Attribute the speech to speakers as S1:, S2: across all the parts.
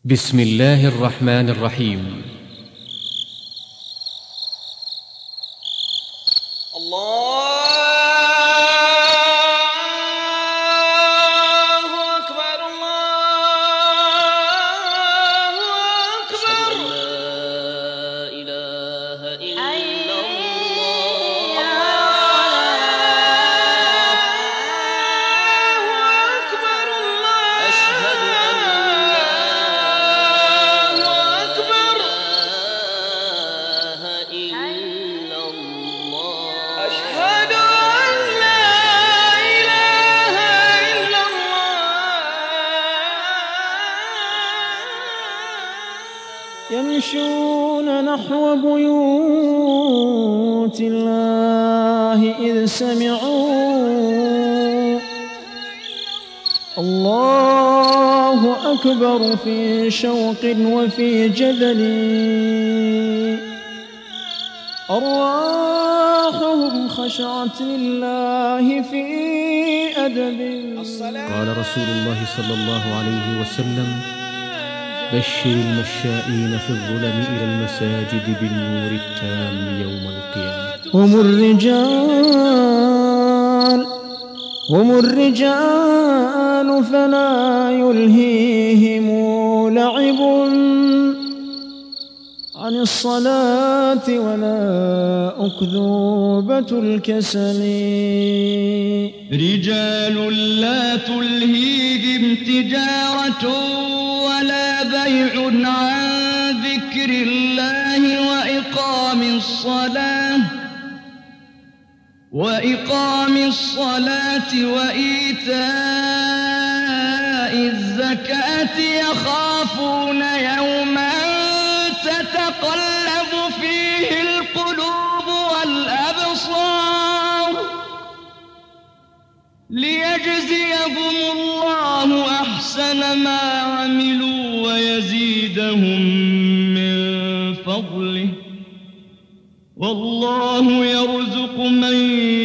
S1: بسم الله الرحمن الرحيم.
S2: يمشون نحو بيوت الله إذ سمعوا الله أكبر في شوق وفي جدل، أرواحهم خشعت لله في أدب.
S1: قال رسول الله صلى الله عليه وسلم: بشر المشائين في الظلم إلى المساجد بالنور التام يوم القيامة.
S2: هم الرجال فلا يلهيهم لعب عن الصلاة ولا أكذوبة الكسل.
S3: رجال لا تلهيهم تجارة ولا بيع عن ذكر الله وإقام الصلاة وإيتاء الزكاة يخافون يوما تتقلب فيه القلوب والأبصار ليجزيهم الله أحسن ما عملوا ويزيدهم من فضله، والله يرزق من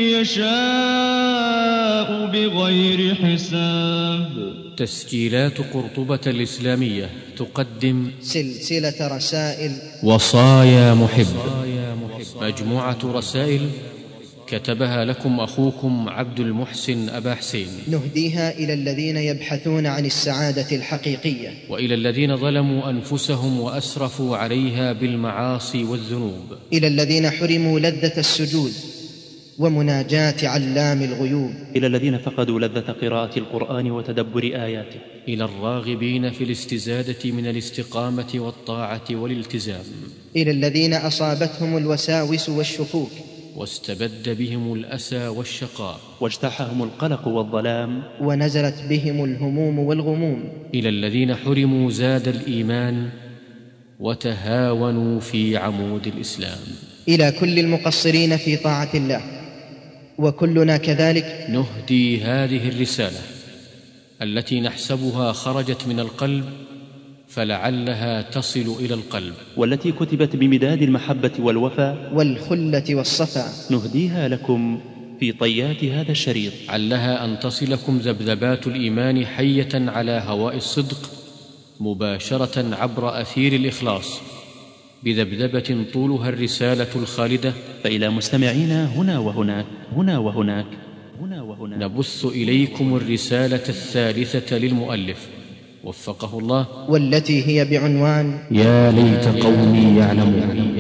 S3: يشاء بغير حساب.
S1: تسجيلات قرطبة الإسلامية تقدم
S4: سلسلة رسائل
S1: وصايا محب، مجموعة رسائل كتبها لكم أخوكم عبد المحسن أبا حسين،
S4: نهديها إلى الذين يبحثون عن السعادة الحقيقية،
S1: وإلى الذين ظلموا أنفسهم وأسرفوا عليها بالمعاصي والذنوب،
S4: إلى الذين حرموا لذة السجود ومناجاة علام الغيوب،
S5: إلى الذين فقدوا لذة قراءة القرآن وتدبر آياته،
S1: إلى الراغبين في الاستزادة من الاستقامة والطاعة والالتزام،
S4: إلى الذين أصابتهم الوساوس والشكوك
S1: واستبد بهم الأسى والشقاء،
S5: واجتاحهم القلق والظلام،
S4: ونزلت بهم الهموم والغموم،
S1: إلى الذين حرموا زاد الإيمان وتهاونوا في عمود الإسلام،
S4: إلى كل المقصرين في طاعة الله وكلنا كذلك.
S1: نهدي هذه الرسالة التي نحسبها خرجت من القلب فلعلها تصل إلى القلب،
S5: والتي كتبت بمداد المحبة والوفاء
S4: والخلة والصفا.
S5: نهديها لكم في طيات هذا الشريط،
S1: علها أن تصلكم ذبذبات الإيمان حية على هواء الصدق مباشرة عبر أثير الإخلاص، بذبذبة طولها الرسالة الخالدة.
S5: فإلى مستمعينا هنا وهناك
S1: نبث إليكم الرسالة الثالثة للمؤلف وفقه الله،
S4: والتي هي بعنوان
S1: يا ليت قومي يعلمون،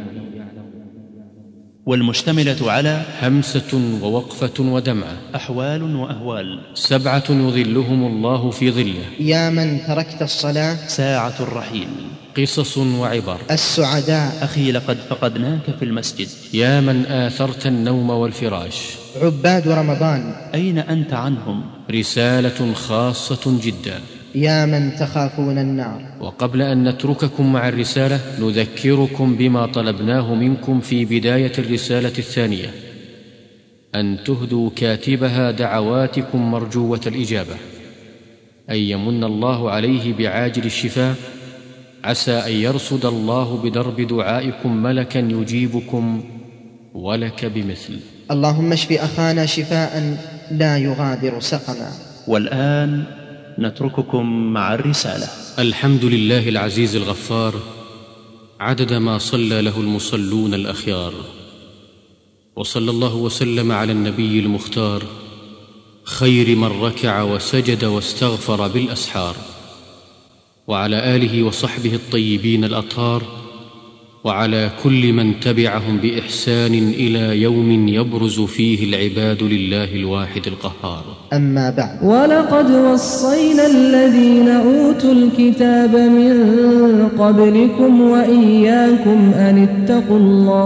S5: والمشتملة على
S1: همسة ووقفة ودمعة،
S5: أحوال وأهوال،
S1: 7 يظلهم الله في ظله،
S4: يا من تركت الصلاة،
S5: ساعة الرحيل،
S1: قصص وعبر،
S4: السعداء،
S5: أخي لقد فقدناك في المسجد،
S1: يا من آثرت النوم والفراش،
S4: عباد رمضان،
S5: أين أنت عنهم؟
S1: رسالة خاصة جدا،
S4: يا من تخافون النار.
S1: وقبل أن نترككم مع الرسالة نذكركم بما طلبناه منكم في بداية الرسالة الثانية، أن تهدوا كاتبها دعواتكم مرجوة الإجابة، أن يمن الله عليه بعاجل الشفاء، عسى أن يرصد الله بدرب دعائكم ملكا يجيبكم ولك بمثل.
S4: اللهم اشف أخانا شفاء لا يغادر سقما.
S5: والآن نترككم مع الرسالة.
S1: الحمد لله العزيز الغفار عدد ما صلى له المصلون الأخيار، وصلى الله وسلم على النبي المختار خير من ركع وسجد واستغفر بالأسحار، وعلى آله وصحبه الطيبين الأطهار، وعلى كل من تبعهم بإحسان إلى يوم يبرز فيه العباد لله الواحد القهار.
S4: أما بعد،
S2: ولقد وصينا الذين أوتوا الكتاب من قبلكم وإياكم أن اتقوا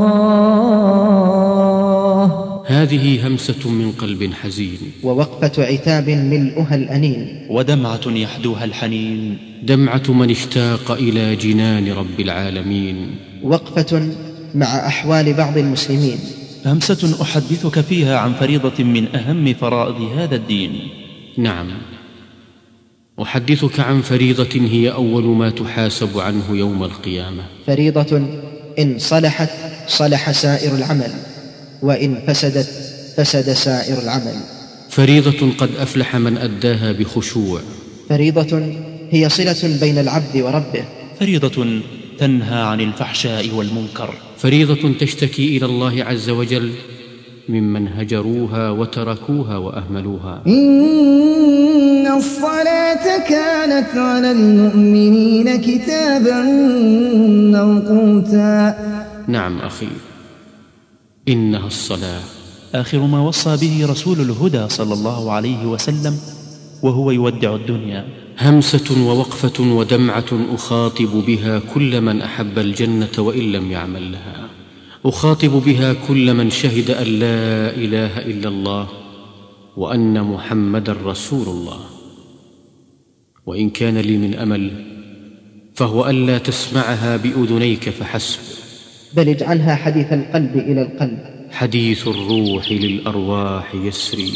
S2: الله.
S1: هذه همسة من قلب حزين،
S4: ووقفة عتاب ملؤها الأنين،
S5: ودمعة يحدوها الحنين،
S1: دمعة من اشتاق إلى جنان رب العالمين.
S4: وقفة مع أحوال بعض المسلمين،
S5: همسة أحدثك فيها عن فريضة من أهم فرائض هذا الدين.
S1: نعم، أحدثك عن فريضة هي أول ما تحاسب عنه يوم القيامة.
S4: فريضة إن صلحت صلح سائر العمل، وإن فسدت فسد سائر العمل.
S1: فريضة قد أفلح من أداها بخشوع.
S4: فريضة هي صلة بين العبد وربه.
S5: فريضة تنهى عن الفحشاء والمنكر.
S1: فريضة تشتكي إلى الله عز وجل ممن هجروها وتركوها وأهملوها.
S2: إن الصلاة كانت على المؤمنين كتابا موقوتا.
S1: نعم أخي، إنها الصلاة.
S5: آخر ما وصى به رسول الهدى صلى الله عليه وسلم وهو يودع الدنيا.
S1: همسة ووقفة ودمعة أخاطب بها كل من أحب الجنة وإن لم يعمل لها. أخاطب بها كل من شهد أن لا إله إلا الله وأن محمدا رسول الله. وإن كان لي من أمل فهو ألا تسمعها بأذنيك فحسب،
S4: بل اجعلها حديث القلب إلى القلب.
S1: حديث الروح للأرواح يسري،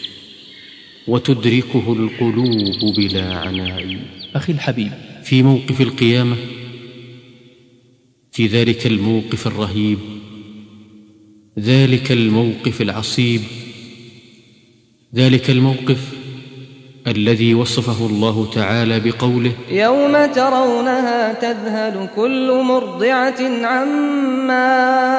S1: وتدركه القلوب بلا عناء.
S5: أخي الحبيب،
S1: في موقف القيامة، في ذلك الموقف الرهيب، ذلك الموقف العصيب، ذلك الموقف الذي وصفه الله تعالى بقوله:
S6: يوم ترونها تذهل كل مرضعة عما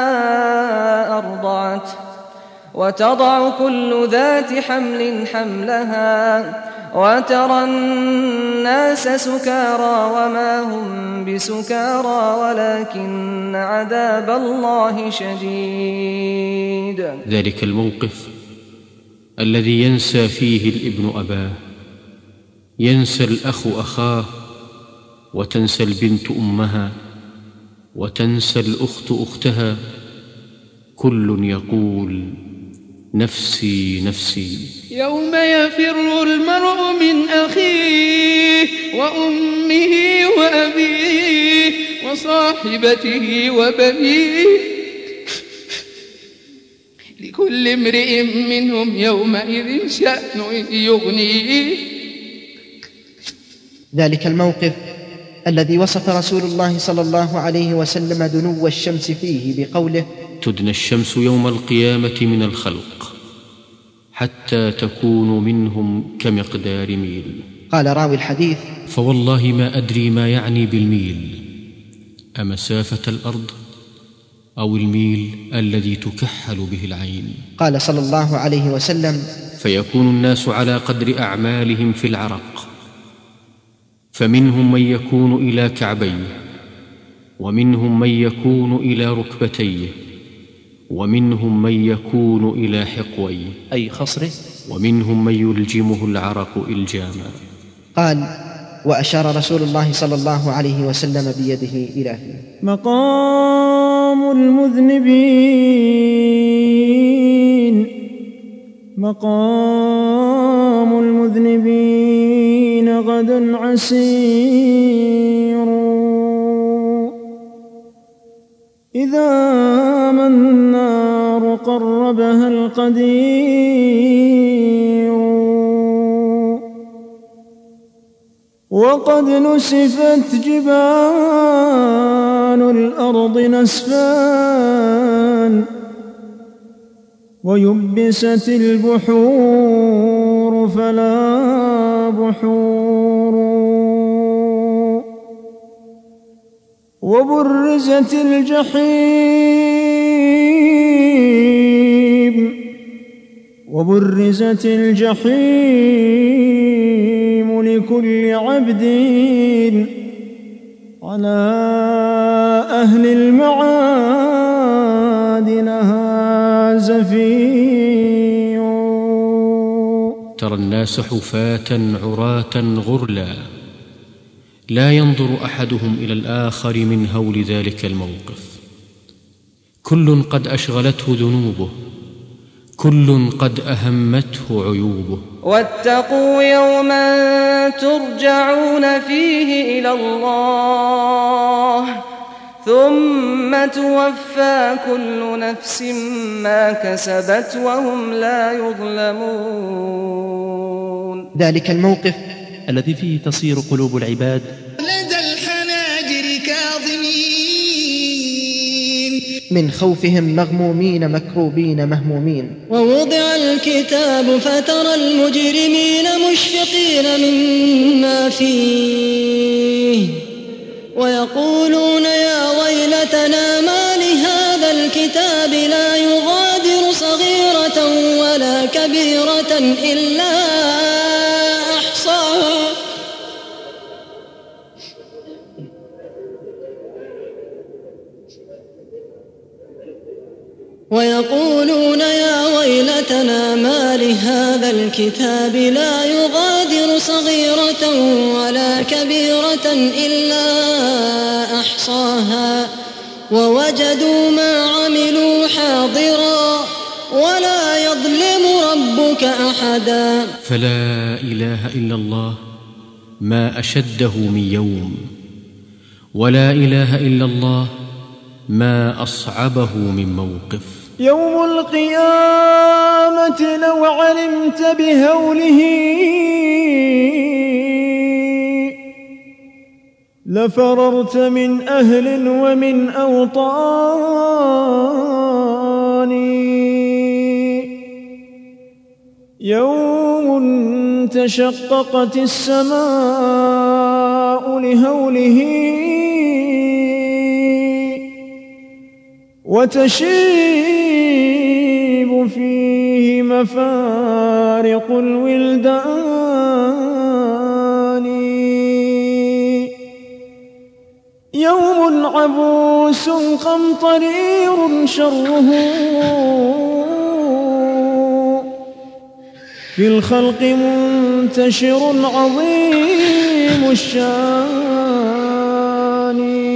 S6: أرضعت وتضع كل ذات حمل حملها وترى الناس سكارى وما هم بسكارى ولكن عذاب الله شديد.
S1: ذلك الموقف الذي ينسى فيه الابن أباه، ينسى الأخ أخاه، وتنسى البنت أمها، وتنسى الأخت أختها، كل يقول نفسي نفسي.
S3: يوم يفر المرء من أخيه وأمه وأبيه وصاحبته وبنيه لكل امرئ منهم يومئذ شأن يغنيه.
S4: ذلك الموقف الذي وصف رسول الله صلى الله عليه وسلم دنو الشمس فيه بقوله:
S1: تدنى الشمس يوم القيامة من الخلق حتى تكون منهم كمقدار ميل.
S4: قال راوي الحديث:
S1: فوالله ما أدري ما يعني بالميل، أمسافة الأرض أو الميل الذي تكحل به العين.
S4: قال صلى الله عليه وسلم:
S1: فيكون الناس على قدر أعمالهم في العرق، فمنهم من يكون إلى كعبيه، ومنهم من يكون إلى ركبتيه، ومنهم من يكون إلى حقويه
S5: أي خصره،
S1: ومنهم من يلجمه العرق إلجاما.
S4: قال: وأشار رسول الله صلى الله عليه وسلم بيده إلى فيه.
S2: مقام المذنبين، مقام المذنبين غد عسير، إذا ما النار قربها القدير، وقد نسفت جبال الأرض نسفا، ويبست البحور فلا بحور، وبرزت الجحيم لكل عبد على أهل المعاد لها زفير.
S1: ترى الناس حفاة عراة غرلا لا ينظر أحدهم إلى الآخر من هول ذلك الموقف. كل قد أشغلته ذنوبه، كل قد أهمته عيوبه.
S6: واتقوا يوما ترجعون فيه إلى الله ثم توفى كل نفس ما كسبت وهم لا يظلمون.
S4: ذلك الموقف
S5: الذي فيه تصير قلوب العباد
S3: لدى الحناجر كاظمين
S4: من خوفهم مغمومين مكروبين مهمومين.
S7: ووضع الكتاب فترى المجرمين مشفقين مما فيه ويقولون يا ويلتنا ما لهذا الكتاب لا يغادر صغيرة ولا كبيرة إلا أحصاها ويقولون يا ويلتنا ما لهذا الكتاب لا يغادر صغيرة ولا كبيرة إلا أحصاها ووجدوا ما عملوا حاضرا ولا يظلم ربك أحدا.
S1: فلا إله إلا الله ما أشده من يوم، ولا إله إلا الله ما أصعبه من موقف.
S2: يوم القيامة لو علمت بهوله لفررت من أهل ومن أوطان. يوم تشققت السماء لهوله وتشيب فيه مفارق الولدان. يوم عبوس قمطرير شره في الخلق منتشر عظيم الشان.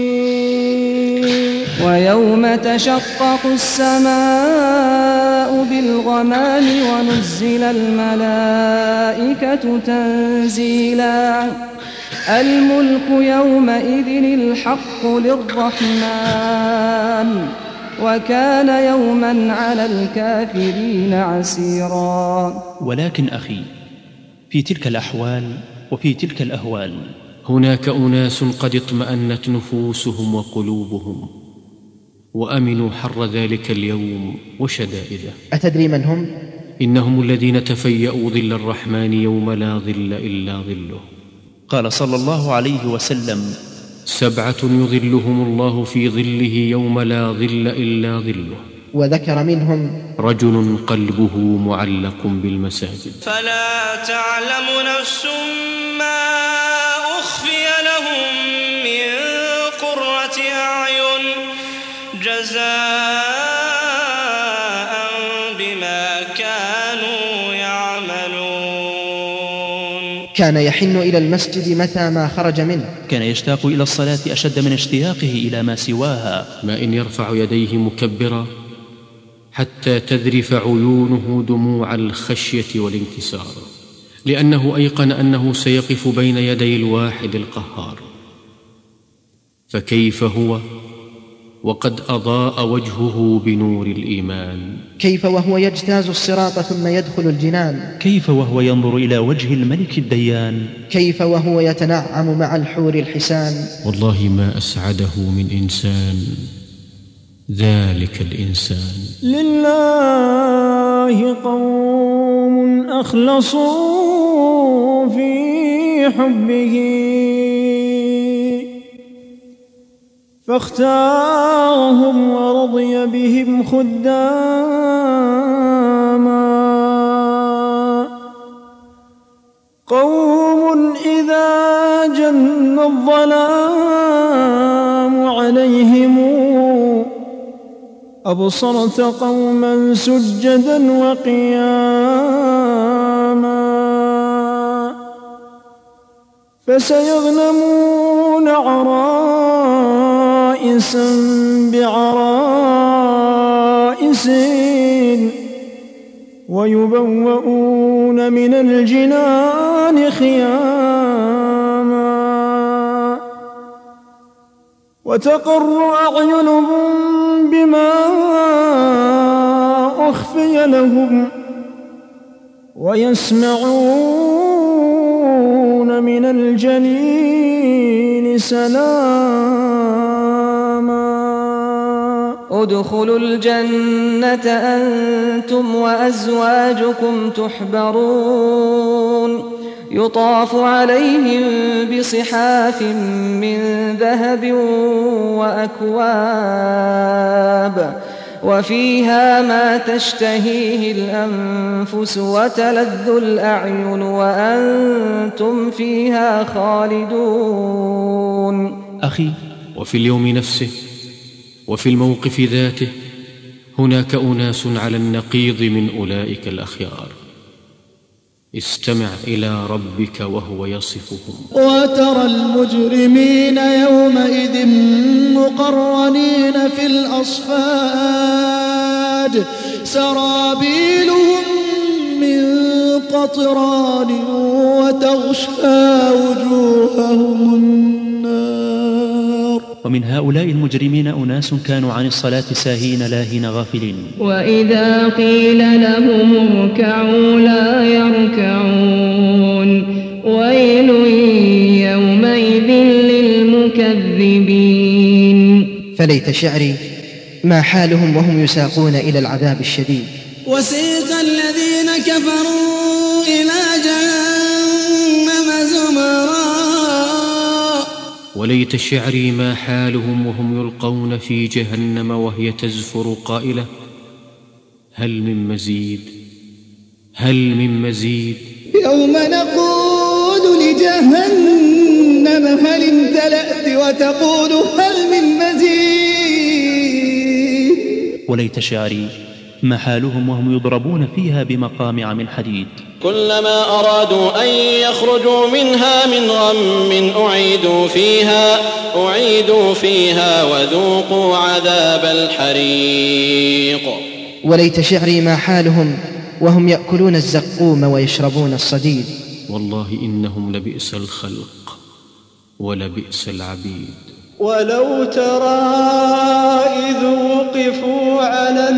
S6: ويوم تشقق السماء بالغمام ونزل الملائكة تنزيلا. الملك يومئذ الحق للرحمن وكان يوما على الكافرين عسيرا.
S5: ولكن أخي، في تلك الأحوال وفي تلك الأهوال
S1: هناك أناس قد اطمأنت نفوسهم وقلوبهم وأمنوا حر ذلك اليوم وشدائده.
S4: أتدري من هم؟
S1: إنهم الذين تفيأوا ظل الرحمن يوم لا ظل إلا ظله.
S5: قال صلى الله عليه وسلم:
S1: 7 يظلهم الله في ظله يوم لا ظل إلا ظله.
S4: وذكر منهم
S1: رجل قلبه معلق بالمساجد.
S8: فلا تعلم نفس ما أخفي لهم من قرة أعين جزاء بما كانوا يعملون.
S4: كان يحن إلى المسجد متى ما خرج منه.
S5: كان يشتاق إلى الصلاة أشد من اشتياقه إلى ما سواها.
S1: ما إن يرفع يديه مكبرا حتى تذرف عيونه دموع الخشية والانكسار، لأنه أيقن أنه سيقف بين يدي الواحد القهار. فكيف هو وقد أضاء وجهه بنور الإيمان؟
S4: كيف وهو يجتاز الصراط ثم يدخل الجنان؟
S5: كيف وهو ينظر إلى وجه الملك الديان؟
S4: كيف وهو يتنعم مع الحور الحسان؟
S1: والله ما أسعده من إنسان ذلك الإنسان.
S2: لله قوم أخلصوا في حبه فاختارهم ورضي بهم خداما. قوم إذا جن الظلام عليهم أبصرت قوما سجدا وقياما. فسيغنمون عرائسا بعرائس ويبوؤون من الجنان خياما. وتقر أعينهم بما أخفي لهم ويسمعون من الجنين سلاما.
S6: ادخلوا الجنة أنتم وأزواجكم تحبرون يطاف عليهم بصحاف من ذهب وأكواب وفيها ما تشتهيه الأنفس وتلذ الأعين وأنتم فيها خالدون.
S1: أخي، وفي اليوم نفسه وفي الموقف ذاته هناك أناس على النقيض من أولئك الأخيار. استمع إلى ربك وهو يصفهم.
S9: وترى المجرمين يومئذ مقرنين في الأصفاد سرابيلهم من قطران وتغشى وجوههم النار.
S5: ومن هؤلاء المجرمين أناس كانوا عن الصلاة ساهين لاهين غافلين.
S6: وإذا قيل لهم اركعوا لا يركعون ويل يومئذ للمكذبين.
S4: فليت شعري ما حالهم وهم يساقون إلى العذاب الشديد.
S3: وسيق الذين كفروا إلى جهنم زمرا.
S1: وليت شعري ما حالهم وهم يلقون في جهنم وهي تزفر قائلة هل من مزيد، هل من مزيد.
S3: يوم نقول لجهنم هل امتلأت وتقول هل من مزيد.
S5: وليت شعري ما حالهم وهم يضربون فيها بمقامع من حديد.
S8: كلما أرادوا أن يخرجوا منها من غم أعيدوا فيها وذوقوا عذاب الحريق.
S4: وليت شعري ما حالهم وهم يأكلون الزقوم ويشربون الصديد.
S1: والله إنهم لبئس الخلق ولبئس العبيد.
S9: ولو ترى إذ وقفوا على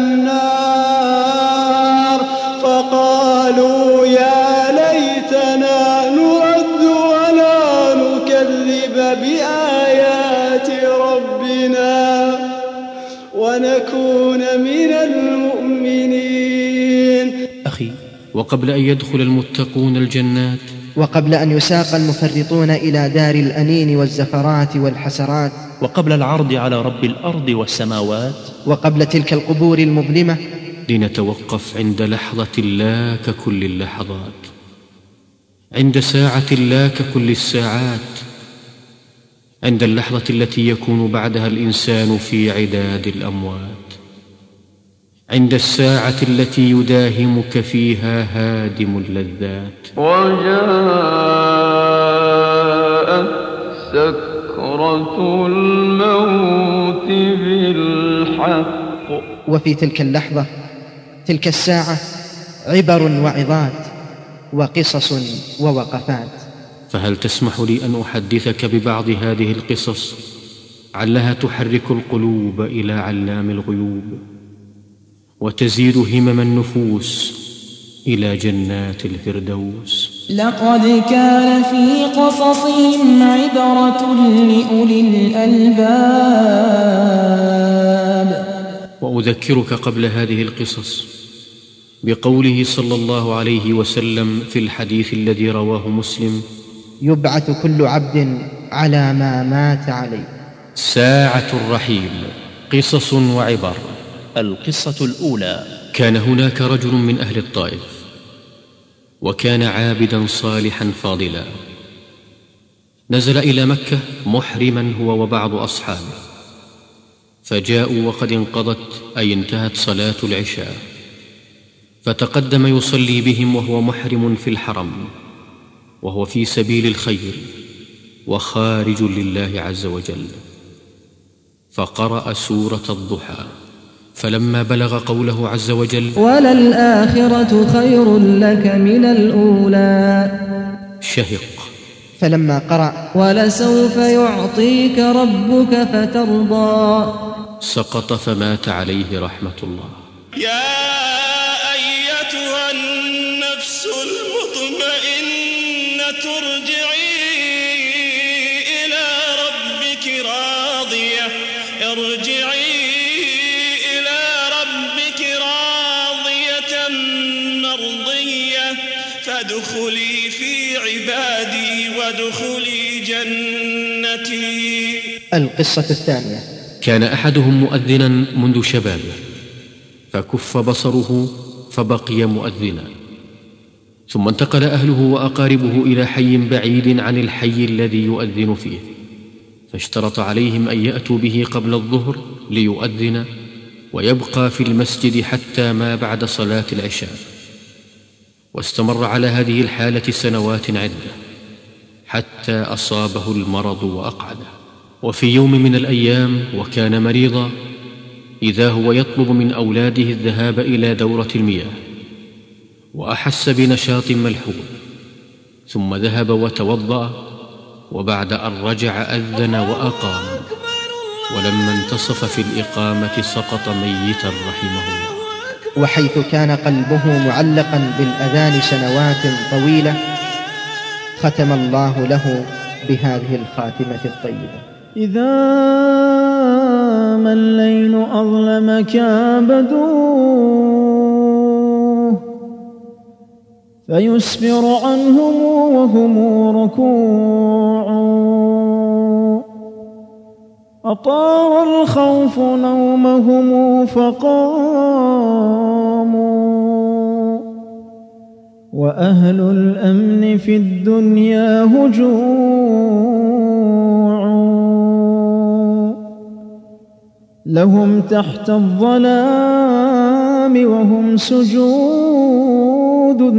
S9: النار فقالوا يا ليتنا نرد ولا نكذب بآيات ربنا ونكون من المؤمنين.
S1: أخي، وقبل أن يدخل المتقون الجنات،
S4: وقبل أن يساق المفرطون إلى دار الأنين والزفرات والحسرات،
S5: وقبل العرض على رب الأرض والسماوات،
S4: وقبل تلك القبور المظلمة،
S1: لنتوقف عند لحظة لا ككل اللحظات، عند ساعة لا ككل الساعات، عند اللحظة التي يكون بعدها الإنسان في عداد الأموات، عند الساعة التي يداهمك فيها هادم اللذات.
S10: وجاءت سكرة الموت بالحق.
S4: وفي تلك اللحظة، تلك الساعة، عبر وعظات وقصص ووقفات.
S1: فهل تسمح لي أن أحدثك ببعض هذه القصص علها تحرك القلوب إلى علام الغيوب وتزيد همم النفوس إلى جنات الفردوس.
S2: لقد كان في قصصهم عبرة لأولي الألباب.
S1: وأذكرك قبل هذه القصص بقوله صلى الله عليه وسلم في الحديث الذي رواه مسلم:
S4: يبعث كل عبد على ما مات عليه.
S1: ساعة الرحيل، قصص وعبر.
S5: القصة الأولى:
S1: كان هناك رجل من أهل الطائف، وكان عابدا صالحا فاضلا. نزل إلى مكة محرما هو وبعض أصحابه، فجاءوا وقد انقضت أي انتهت صلاة العشاء، فتقدم يصلي بهم وهو محرم في الحرم، وهو في سبيل الخير وخارج لله عز وجل، فقرأ سورة الضحى. فلما بلغ قوله عز وجل:
S6: وللآخرة خير لك من الأولى،
S1: شهق.
S4: فلما قرأ:
S6: ولسوف يعطيك ربك فترضى،
S1: سقط فمات عليه رحمة الله.
S8: يا أيتها النفس المطمئنة ارجعي إلى ربك راضية، ارجعي إلى ربك راضية مرضية، فادخلي في عبادي وادخلي جنتي.
S4: القصة الثانية:
S1: كان أحدهم مؤذنا منذ شبابه، فكف بصره فبقي مؤذنا، ثم انتقل أهله وأقاربه إلى حي بعيد عن الحي الذي يؤذن فيه، فاشترط عليهم أن يأتوا به قبل الظهر ليؤذن ويبقى في المسجد حتى ما بعد صلاة العشاء. واستمر على هذه الحالة سنوات عدة حتى أصابه المرض وأقعده. وفي يوم من الأيام وكان مريضا، إذا هو يطلب من أولاده الذهاب إلى دورة المياه، وأحس بنشاط ملحوظ، ثم ذهب وتوضأ، وبعد أن رجع أذن وأقام، ولما انتصف في الإقامة سقط ميتا رحمه الله.
S4: وحيث كان قلبه معلقا بالأذان سنوات طويلة، ختم الله له بهذه الخاتمة الطيبة:
S2: إذا ما الليل أظلم كابدوه، فيسفر عنهم وهم ركوع، أطار الخوف نومهم فقاموا، وأهل الأمن في الدنيا هجوع، لهم تحت الظلام وهم سجود،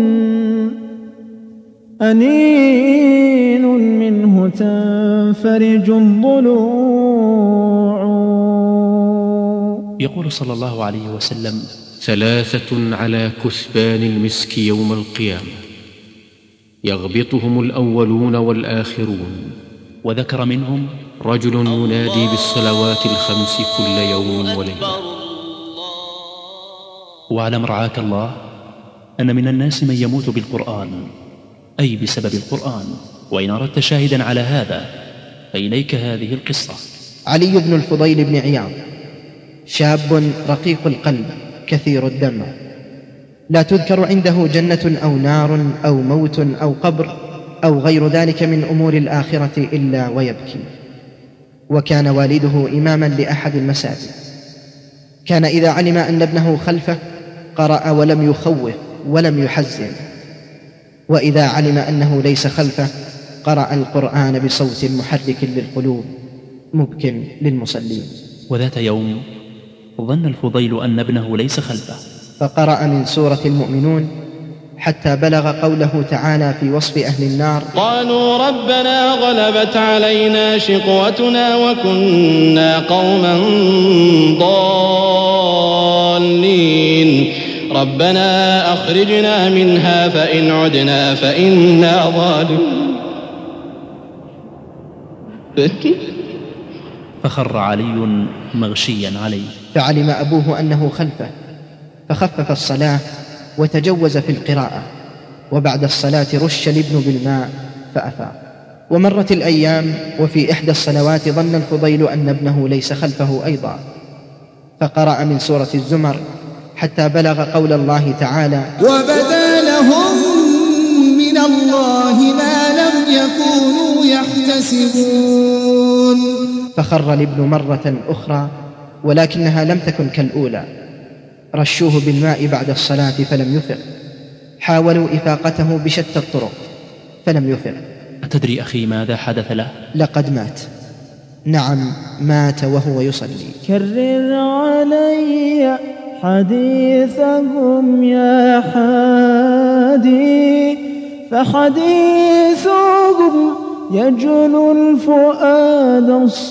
S2: أنين منه تنفرج الضلوع.
S5: يقول صلى الله عليه وسلم:
S1: 3 على كثبان المسك يوم القيامة، يغبطهم الأولون والآخرون.
S5: وذكر منهم:
S1: رجل ينادي بالصلوات ال5 كل يوم وليلة.
S5: واعلم رعاك الله أن من الناس من يموت بالقرآن، أي بسبب القرآن. وإن أردت شاهدا على هذا فإليك هذه القصة.
S4: علي بن الفضيل بن عياض شاب رقيق القلب كثير الدمع، لا تذكر عنده جنة أو نار أو موت أو قبر أو غير ذلك من أمور الآخرة إلا ويبكي. وكان والده إماما لأحد المساجد، كان إذا علم أن ابنه خلفه قرأ ولم يخوف ولم يحزن، وإذا علم أنه ليس خلفه قرأ القرآن بصوت محرك للقلوب مبكٍ للمصلين.
S5: وذات يوم ظن الفضيل أن ابنه ليس خلفه،
S4: فقرأ من سورة المؤمنون حتى بلغ قوله تعالى في وصف أهل النار:
S8: قالوا ربنا غلبت علينا شقوتنا وكنا قوما ضالين، ربنا أخرجنا منها فإن عدنا فإنا ظالمون.
S5: فخر علي مغشيا عليه،
S4: فعلم أبوه أنه خلفه، فخفف الصلاة وتجوز في القراءة، وبعد الصلاة رش الابن بالماء فأفاق. ومرت الأيام، وفي إحدى الصلوات ظن الفضيل أن ابنه ليس خلفه أيضا، فقرأ من سورة الزمر حتى بلغ قول الله تعالى:
S3: وبدا لهم من الله ما لم يكونوا يحتسبون.
S4: فخر الابن مرة أخرى ولكنها لم تكن كالأولى. رشوه بالماء بعد الصلاة فلم يفق، حاولوا إفاقته بشتى الطرق فلم يفق.
S5: أتدري أخي ماذا حدث له؟
S4: لقد مات، نعم مات وهو يصلي.
S2: كرر علي حديثهم يا حادي، فحديثهم يجل الفؤاد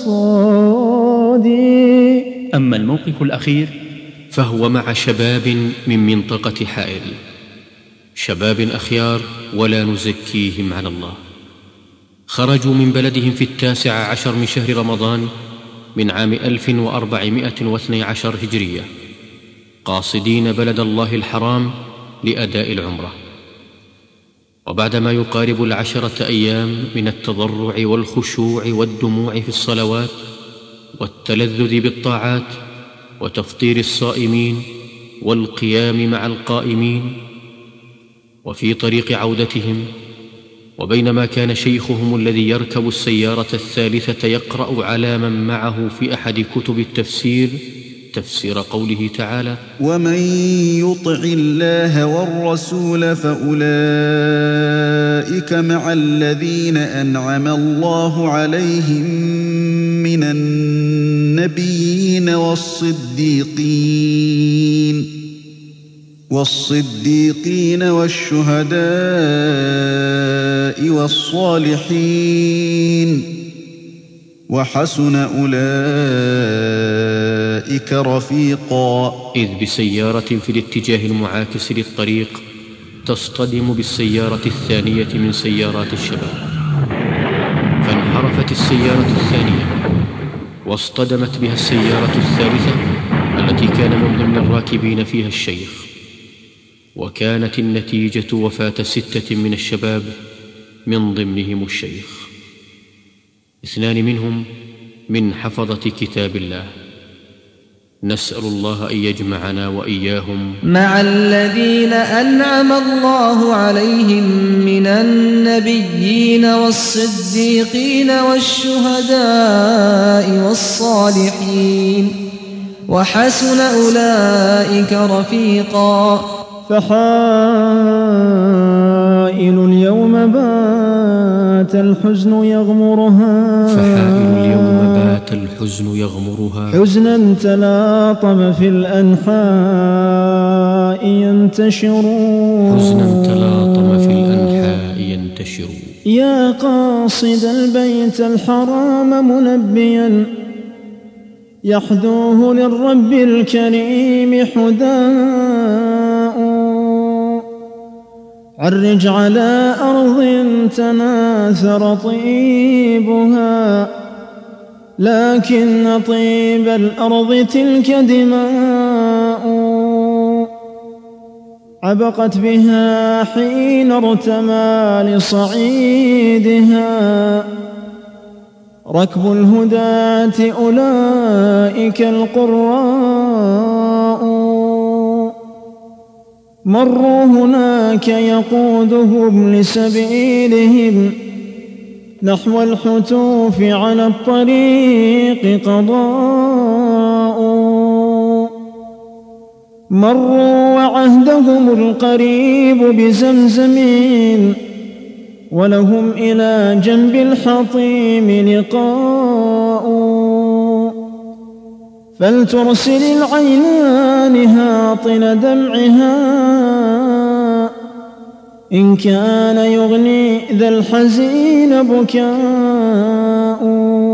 S2: الصادي.
S5: أما الموقف الأخير
S1: فهو مع شباب من منطقة حائل، شباب أخيار ولا نزكيهم على الله. خرجوا من بلدهم في 19 من شهر رمضان من عام 1412 هجرية، قاصدين بلد الله الحرام لأداء العمرة. وبعدما يقارب 10 أيام من التضرع والخشوع والدموع في الصلوات والتلذذ بالطاعات وتفطير الصائمين والقيام مع القائمين، وفي طريق عودتهم وبينما كان شيخهم الذي يركب السيارة الثالثة يقرأ على من معه في أحد كتب التفسير تفسير قوله تعالى:
S11: ومن يطع الله والرسول فأولئك مع الذين أنعم الله عليهم من النبيين والصديقين والشهداء والصالحين، وحسن أولئك رفيقا.
S1: إذ بسيارة في الاتجاه المعاكس للطريق تصطدم بالسيارة الثانية من سيارات الشباب، فانحرفت السيارة الثانية واصطدمت بها السيارة الثالثة التي كان من ضمن الراكبين فيها الشيخ، وكانت النتيجة وفاة 6 من الشباب من ضمنهم الشيخ، 2 منهم من حفظة كتاب الله. نسأل الله أن يجمعنا وإياهم
S6: مع الذين أنعم الله عليهم من النبيين والصديقين والشهداء والصالحين، وحسن أولئك رفيقا.
S2: فحائل اليوم بات الحزن يغمرها، حزنا تلاطم في الأنحاء ينتشر. يا قاصد البيت الحرام منبيا يحدوه للرب الكريم حداء، عرج على أرض تناثر طيبها، لكن طيب الأرض تلك دماء، عبقت بها حين ارتمى لصعيدها ركب الهداة أولئك القراء، مروا هناك يقودهم لسبيلهم نحو الحتوف على الطريق قضاء، مروا وعهدهم القريب بزمزم ولهم إلى جنب الحطيم لقاء، فلترسل العينان هاطل دمعها إن كان يغني ذا الحزين بكاء،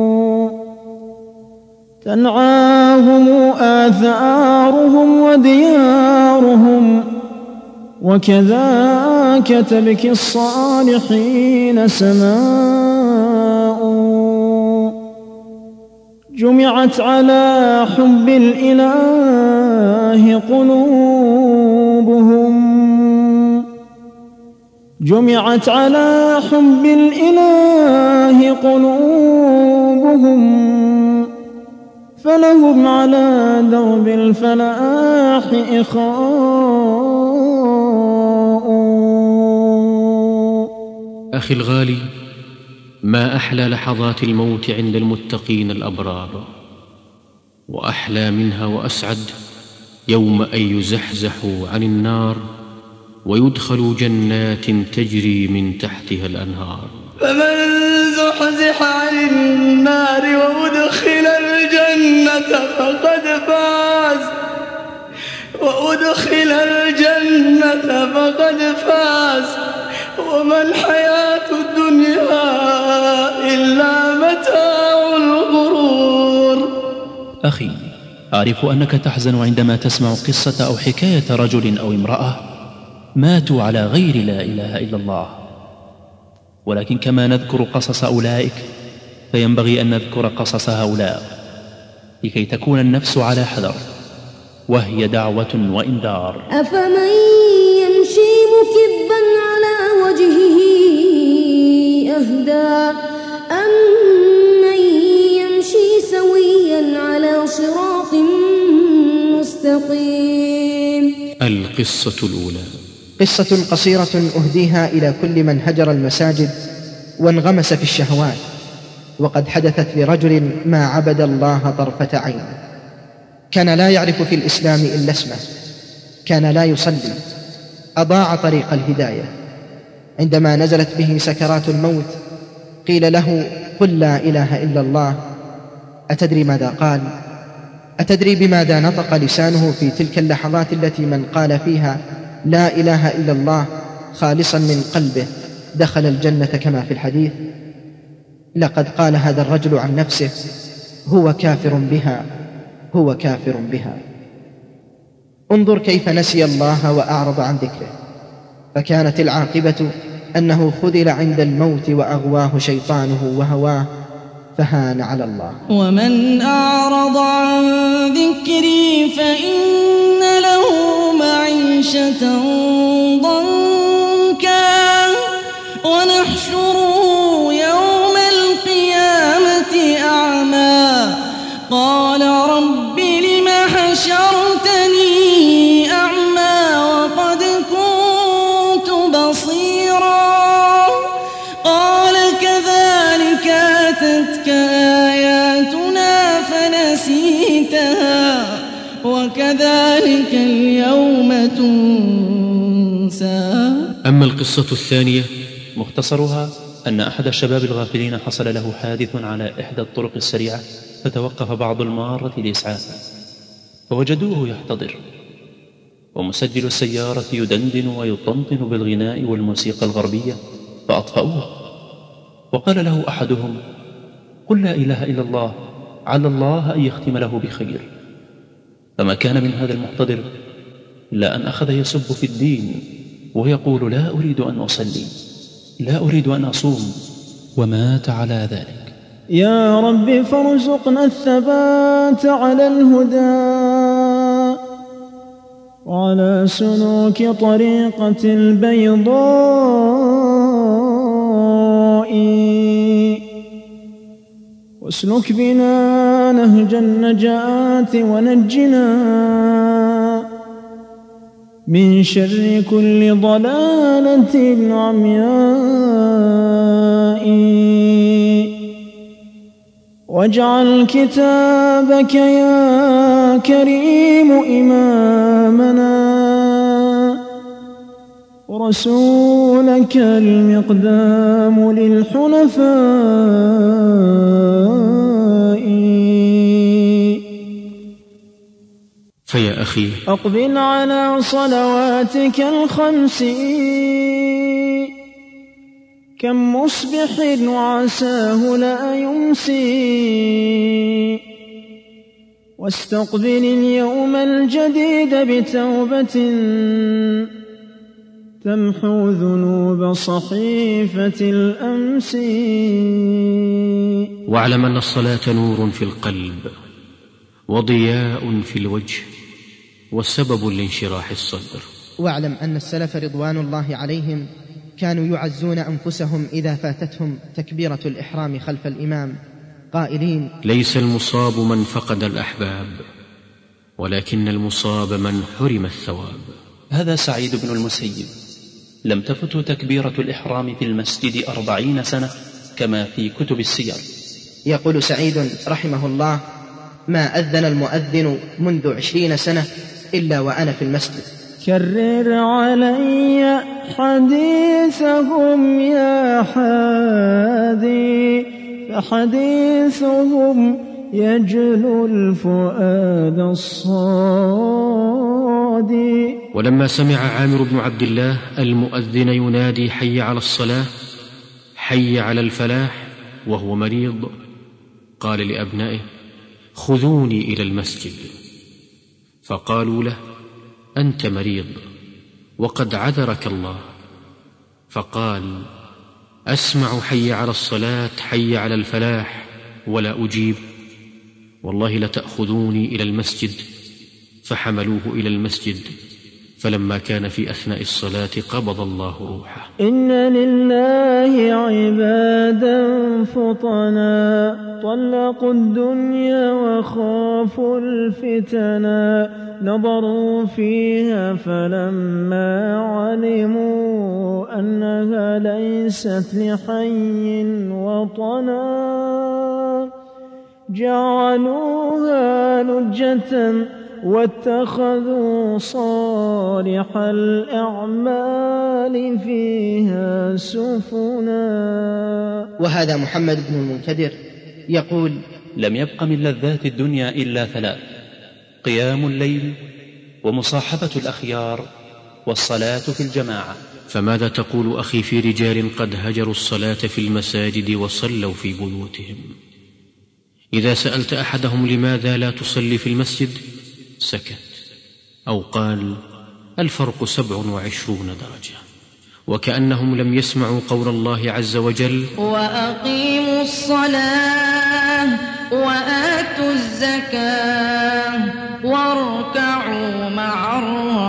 S2: تنعاهم آثارهم وديارهم وكذاك تبكي الصالحين سماء، جمعت على حب الإله قلوبهم، جمعت على حب الإله قلوبهم، فلهم على درب الفلاح إخاء.
S1: أخي الغالي، ما أحلى لحظات الموت عند المتقين الأبرار، وأحلى منها وأسعد يوم أن يزحزحوا عن النار ويدخلوا جنات تجري من تحتها الأنهار.
S9: فمن زحزح عن النار وأدخل الجنة فقد فاز وما الحياة الدنيا إلا متاع الغرور.
S5: أخي، أعرف أنك تحزن عندما تسمع قصة أو حكاية رجل أو امرأة ماتوا على غير لا إله إلا الله، ولكن كما نذكر قصص أولئك فينبغي أن نذكر قصص هؤلاء لكي تكون النفس على حذر، وهي دعوة وإنذار.
S12: أفمن يمشي مكبا على وجهه أهدى أمن يمشي سويا على صراط مستقيم.
S1: القصة الأولى
S4: قصة قصيرة أهديها إلى كل من هجر المساجد وانغمس في الشهوات، وقد حدثت لرجل ما عبد الله طرفة عين. كان لا يعرف في الإسلام إلا اسمه، كان لا يصلي، أضاع طريق الهداية. عندما نزلت به سكرات الموت قيل له: قل لا إله إلا الله. أتدري ماذا قال؟ أتدري بماذا نطق لسانه في تلك اللحظات التي من قال فيها لا إله إلا الله خالصا من قلبه دخل الجنة كما في الحديث؟ لقد قال هذا الرجل عن نفسه: هو كافر بها، هو كافر بها. انظر كيف نسي الله وأعرض عن ذكره، فكانت العاقبة أنه خذل عند الموت وأغواه شيطانه وهواه فهان على الله.
S6: ومن أعرض عن ذكري فإن له معيشة ضنكا ونحشره يوم القيامة أعمى قال رب لم حشرتني أعمى وقد كنت بصيرا قال كذلك أتتك آياتنا فنسيتها وكذلك اليوم تنسى.
S1: أما القصة الثانية
S5: مختصرها أن أحد الشباب الغافلين حصل له حادث على إحدى الطرق السريعة، فتوقف بعض المارة لإسعافه، فوجدوه يحتضر ومسجل السيارة يدندن ويطنطن بالغناء والموسيقى الغربية، فأطفأوه. وقال له أحدهم: قل لا إله إلا الله، على الله أن يختم له بخير. فما كان من هذا المحتضر إلا أن أخذ يسب في الدين ويقول: لا أريد أن أصلي، لا أريد أن أصوم، ومات على ذلك.
S2: يا رب فارزقنا الثبات على الهدى وعلى سلوك طريقة البيضاء، واسلك بنا نهج النجاة ونجنا من شر كل ضلالة عمياء، واجعل كتابك يا كريم إمامنا ورسولك المقدام للحنفاء.
S1: فيا أخي
S2: أقبل على صلواتك الخمس، كم مصبح وعساه لا يمسي، واستقبل اليوم الجديد بتوبة تمحو ذنوب صحيفة الأمس.
S1: واعلم أن الصلاة نور في القلب وضياء في الوجه وسبب لانشراح الصدر.
S4: واعلم أن السلف رضوان الله عليهم كانوا يعزون أنفسهم إذا فاتتهم تكبيرة الإحرام خلف الإمام قائلين:
S1: ليس المصاب من فقد الأحباب، ولكن المصاب من حرم الثواب.
S5: هذا سعيد بن المسيب لم تفته تكبيرة الإحرام في المسجد 40 سنة كما في كتب السير.
S4: يقول سعيد رحمه الله: ما أذن المؤذن منذ 20 سنة إلا وأنا في المسجد.
S2: كرر علي حديثهم يا حادي، فحديثهم يجلو الفؤاد الصادي.
S1: ولما سمع عامر بن عبد الله المؤذن ينادي حي على الصلاة حي على الفلاح وهو مريض، قال لأبنائه: خذوني إلى المسجد. فقالوا له: أنت مريض وقد عذرك الله. فقال: أسمع حي على الصلاة حي على الفلاح ولا أجيب، والله لتأخذوني إلى المسجد. فحملوه إلى المسجد، فلما كان في أثناء الصلاة قبض الله روحه.
S2: إن لله عبادا فطنا طلقوا الدنيا وخافوا الفتنا، نظروا فيها فلما علموا أنها ليست لحي وطنا، جعلوها لجة واتخذوا صالح الأعمال فيها سفنا.
S4: وهذا محمد بن المنكدر يقول:
S5: لم يبق من لذات الدنيا إلا 3: قيام الليل، ومصاحبة الأخيار، والصلاة في الجماعة.
S1: فماذا تقول أخي في رجال قد هجروا الصلاة في المساجد وصلوا في بيوتهم؟ إذا سألت أحدهم لماذا لا تصلي في المسجد سكت، أو قال: الفرق 27 درجة، وكأنهم لم يسمعوا قول الله عز وجل:
S6: وأقيموا الصلاة وآتوا الزكاة واركعوا مع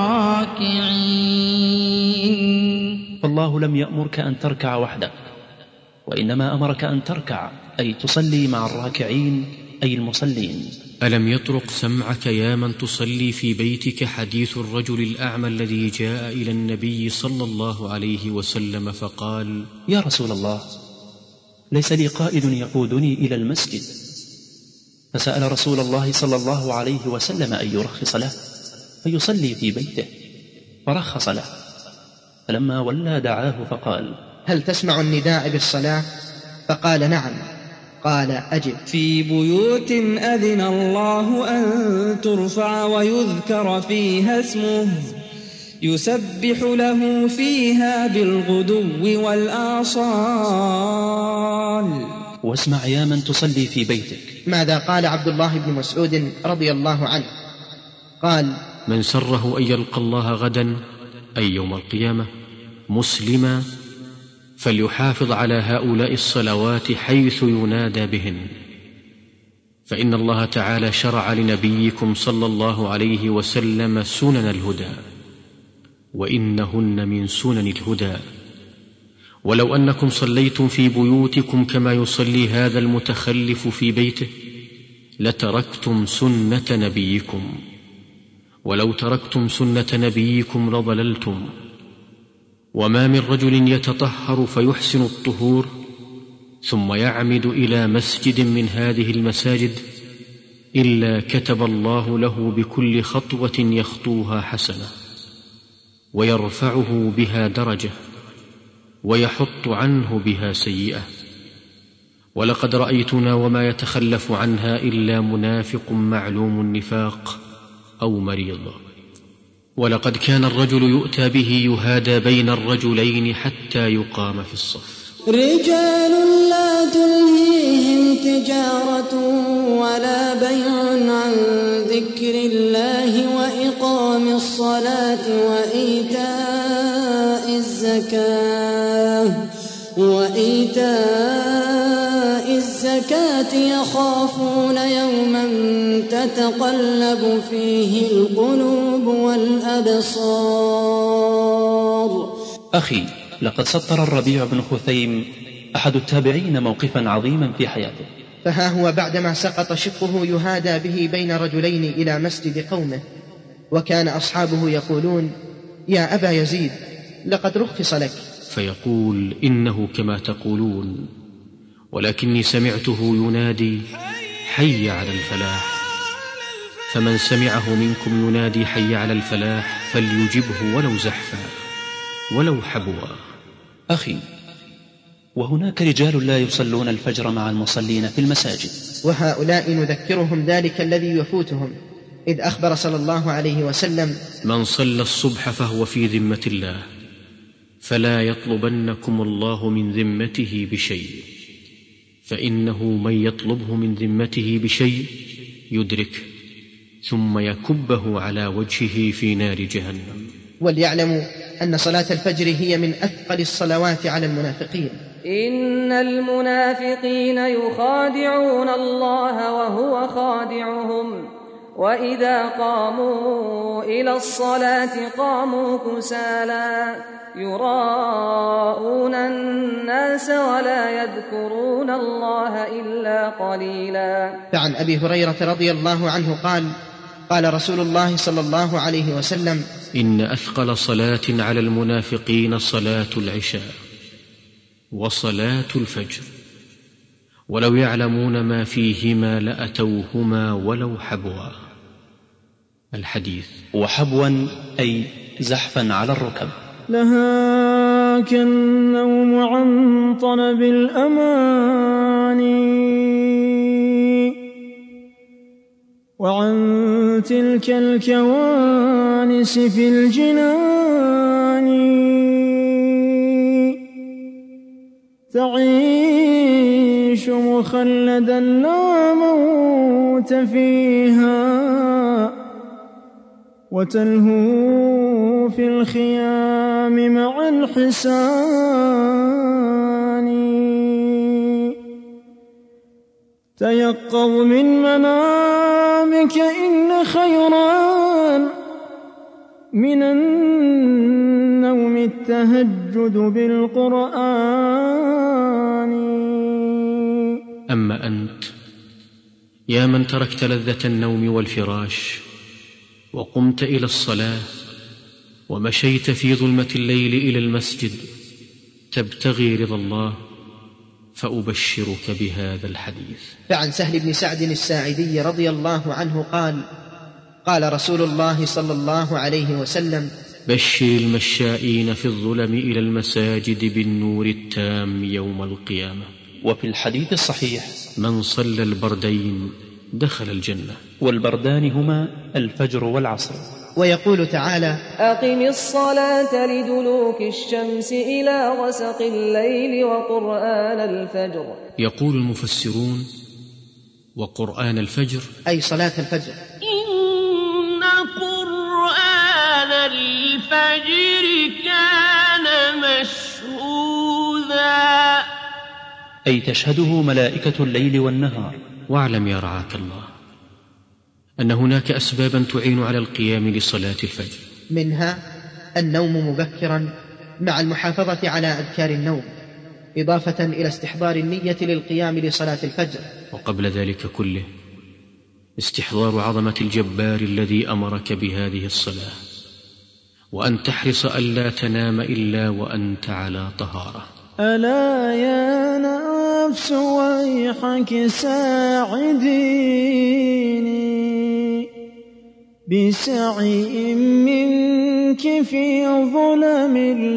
S6: الراكعين.
S5: فالله لم يأمرك أن تركع وحدك، وإنما أمرك أن تركع، أي تصلي مع الراكعين، أي المصلين.
S1: ألم يطرق سمعك يا من تصلي في بيتك حديث الرجل الأعمى الذي جاء إلى النبي صلى الله عليه وسلم فقال:
S5: يا رسول الله، ليس لي قائد يقودني إلى المسجد. فسأل رسول الله صلى الله عليه وسلم أن يرخص له فيصلي في بيته، فرخص له. فلما ولى دعاه فقال:
S4: هل تسمع النداء بالصلاة؟ فقال: نعم. قال: أجب.
S6: في بيوت أذن الله أن ترفع ويذكر فيها اسمه يسبح له فيها بالغدو والآصال.
S5: واسمع يا من تصلي في بيتك
S4: ماذا قال عبد الله بن مسعود رضي الله عنه؟ قال:
S1: من سره أن يلقى الله غدا، أي يوم القيامة، مسلما، فليحافظ على هؤلاء الصلوات حيث ينادى بهن، فإن الله تعالى شرع لنبيكم صلى الله عليه وسلم سنن الهدى، وإنهن من سنن الهدى. ولو أنكم صليتم في بيوتكم كما يصلي هذا المتخلف في بيته لتركتم سنة نبيكم، ولو تركتم سنة نبيكم لضللتم. وما من رجل يتطهر فيحسن الطهور ثم يعمد إلى مسجد من هذه المساجد إلا كتب الله له بكل خطوة يخطوها حسنة، ويرفعه بها درجة، ويحط عنه بها سيئة. ولقد رأيتنا وما يتخلف عنها إلا منافق معلوم النفاق أو مريض. ولقد كان الرجل يؤتى به يهادى بين الرجلين حتى يقام في الصف.
S7: رجال لا تلهيهم تجارة ولا بيع عن ذكر الله وإقام الصلاة وإيتاء الزكاة يخافون يوما تتقلب فيه القلوب والأبصار.
S5: أخي، لقد سطر الربيع بن خثيم أحد التابعين موقفا عظيما في حياته،
S4: فها هو بعدما سقط شقه يهادى به بين رجلين إلى مسجد قومه، وكان أصحابه يقولون: يا أبا يزيد، لقد رخص لك.
S1: فيقول: إنه كما تقولون، ولكني سمعته ينادي حي على الفلاح، فمن سمعه منكم ينادي حي على الفلاح فليجبه ولو زحفا ولو حبوا.
S5: أخي، وهناك رجال لا يصلون الفجر مع المصلين في المساجد،
S4: وهؤلاء نذكرهم ذلك الذي يفوتهم، إذ أخبر صلى الله عليه وسلم:
S1: من صلى الصبح فهو في ذمة الله، فلا يطلبنكم الله من ذمته بشيء، فإنه من يطلبه من ذمته بشيء يدركه ثم يكبه على وجهه في نار جهنم.
S4: وليعلموا أن صلاة الفجر هي من أثقل الصلوات على المنافقين.
S13: إن المنافقين يخادعون الله وهو خادعهم، وإذا قاموا إلى الصلاة قاموا كسالى يراءون الناس ولا يذكرون الله إلا قليلا.
S4: فعن أبي هريرة رضي الله عنه قال: قال رسول الله صلى الله عليه وسلم:
S1: إن أثقل صلاة على المنافقين صلاة العشاء وصلاة الفجر، ولو يعلمون ما فيهما لأتوهما ولو حبوا. الحديث.
S5: وحبوا أي زحفا على الركب.
S2: لهاك النوم عن طلب الأماني وعن تلك الكوانس في الجنان، تعيش مخلدا لا موت فيها، وتلهو في الخيام مع الحسان. تيقظ من منامك إن خيرا من النوم التهجد بالقرآن.
S1: أما أنت يا من تركت لذة النوم والفراش وقمت إلى الصلاة ومشيت في ظلمة الليل إلى المسجد تبتغي رضا الله، فأبشرك بهذا الحديث.
S4: فعن سهل بن سعد الساعدي رضي الله عنه قال: قال رسول الله صلى الله عليه وسلم:
S1: بشر المشائين في الظلم إلى المساجد بالنور التام يوم القيامة.
S5: وفي الحديث الصحيح:
S1: من صلى البردين دخل الجنة.
S5: والبردان هما الفجر والعصر.
S4: ويقول تعالى:
S13: أقم الصلاة لدلوك الشمس إلى غسق الليل وقرآن الفجر.
S1: يقول المفسرون: وقرآن الفجر
S4: أي صلاة الفجر.
S14: إن قرآن الفجر كان مشهودا،
S5: أي تشهده ملائكة الليل والنهار.
S1: واعلم يا رعاك الله أن هناك أسبابا تعين على القيام لصلاة الفجر،
S4: منها النوم مبكرا مع المحافظة على أذكار النوم، إضافة إلى استحضار النية للقيام لصلاة الفجر.
S1: وقبل ذلك كله استحضار عظمة الجبار الذي أمرك بهذه الصلاة، وأن تحرص ألا تنام إلا وأنت على طهارة.
S2: ألا يا نفس ويحك ساعديني بسعي منك في ظلم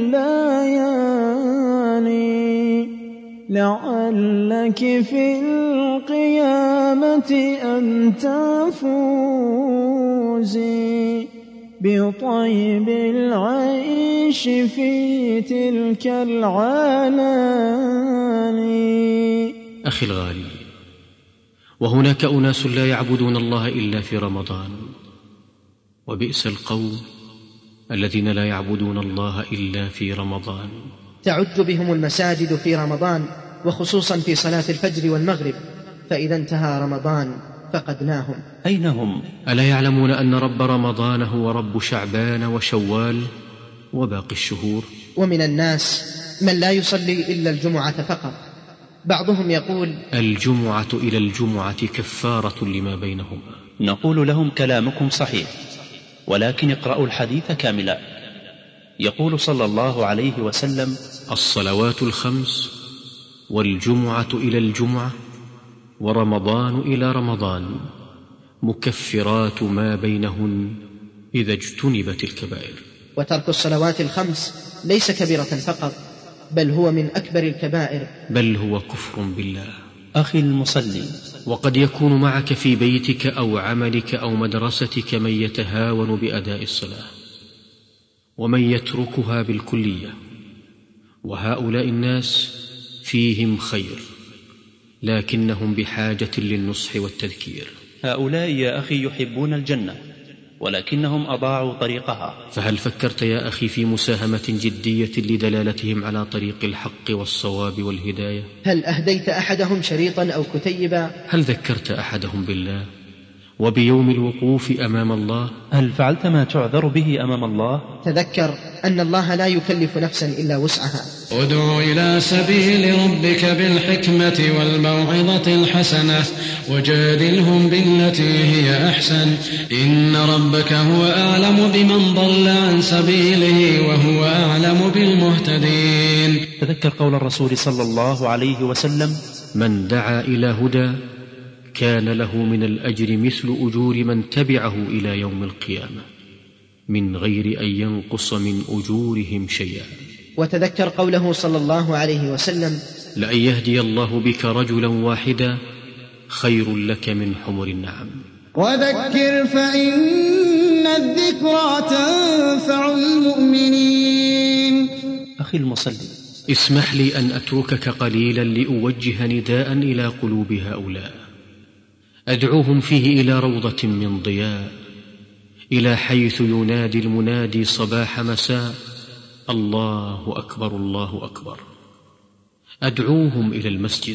S2: الليالي، لعلك في القيامة أن تفوزي بطيب العيش في تلك العلالي.
S1: أخي الغالي، وهناك أناس لا يعبدون الله إلا في رمضان، وبئس القوم الذين لا يعبدون الله إلا في رمضان.
S4: تعج بهم المساجد في رمضان، وخصوصا في صلاة الفجر والمغرب، فإذا انتهى رمضان فقدناهم.
S5: أين هم؟
S1: ألا يعلمون أن رب رمضان هو رب شعبان وشوال وباقي الشهور؟
S4: ومن الناس من لا يصلي إلا الجمعة فقط. بعضهم يقول:
S1: الجمعة إلى الجمعة كفارة لما بينهما.
S5: نقول لهم: كلامكم صحيح، ولكن اقرأوا الحديث كاملا. يقول صلى الله عليه وسلم:
S1: الصلوات الخمس والجمعة إلى الجمعة ورمضان إلى رمضان مكفرات ما بينهن إذا اجتنبت الكبائر.
S4: وترك الصلوات الخمس ليس كبيرة فقط، بل هو من أكبر الكبائر،
S1: بل هو كفر بالله.
S5: أخي المصلي،
S1: وقد يكون معك في بيتك أو عملك أو مدرستك من يتهاون بأداء الصلاة ومن يتركها بالكلية، وهؤلاء الناس فيهم خير، لكنهم بحاجة للنصح والتذكير.
S5: هؤلاء يا أخي يحبون الجنة ولكنهم أضاعوا طريقها.
S1: فهل فكرت يا أخي في مساهمة جدية لدلالتهم على طريق الحق والصواب والهداية؟
S4: هل أهديت أحدهم شريطا أو كتيبا؟
S1: هل ذكرت أحدهم بالله وبيوم الوقوف أمام الله؟
S5: هل فعلت ما تعذر به أمام الله؟
S4: تذكر أن الله لا يكلف نفسا إلا وسعها.
S6: ادع إلى سبيل ربك بالحكمة والموعظة الحسنة وجادلهم بالتي هي أحسن إن ربك هو أعلم بمن ضل عن سبيله وهو أعلم بالمهتدين.
S5: تذكر قول الرسول صلى الله عليه وسلم:
S1: من دعا إلى هدى كان له من الأجر مثل أجور من تبعه إلى يوم القيامة من غير أن ينقص من أجورهم شيئا.
S4: وتذكر قوله صلى الله عليه وسلم:
S1: لأن يهدي الله بك رجلا واحدا خير لك من حمر النعم.
S3: وذكر فإن الذكرى تنفع المؤمنين.
S5: أخي المصلي،
S1: اسمح لي أن أتركك قليلا لأوجه نداء إلى قلوب هؤلاء، أدعوهم فيه إلى روضة من ضياء، إلى حيث ينادي المنادي صباح مساء: الله أكبر الله أكبر. أدعوهم إلى المسجد،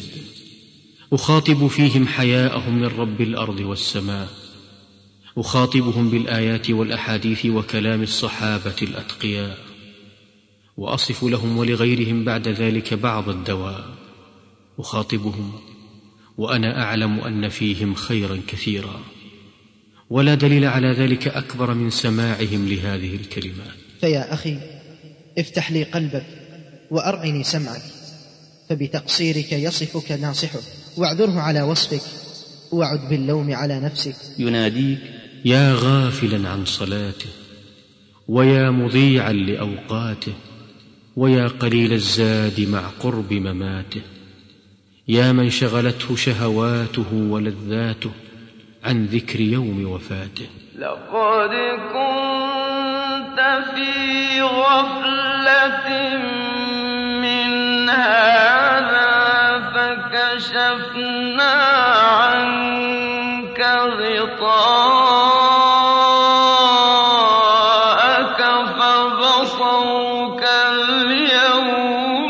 S1: أخاطب فيهم حياءهم من رب الأرض والسماء، أخاطبهم بالآيات والأحاديث وكلام الصحابة الأتقياء، وأصف لهم ولغيرهم بعد ذلك بعض الدواء. أخاطبهم وأنا أعلم أن فيهم خيرا كثيرا، ولا دليل على ذلك أكبر من سماعهم لهذه الكلمات.
S4: فيا أخي، افتح لي قلبك وأرعني سمعك، فبتقصيرك يصفك ناصحك، واعذره على وصفك، وعد باللوم على نفسك.
S5: يناديك:
S1: يا غافلا عن صلاته، ويا مضيعا لأوقاته، ويا قليل الزاد مع قرب مماته، يا من شغلته شهواته ولذاته عن ذكر يوم وفاته.
S10: لقد كنت في غفلة من هذا فكشفنا عنك غطاءك فبصرك اليوم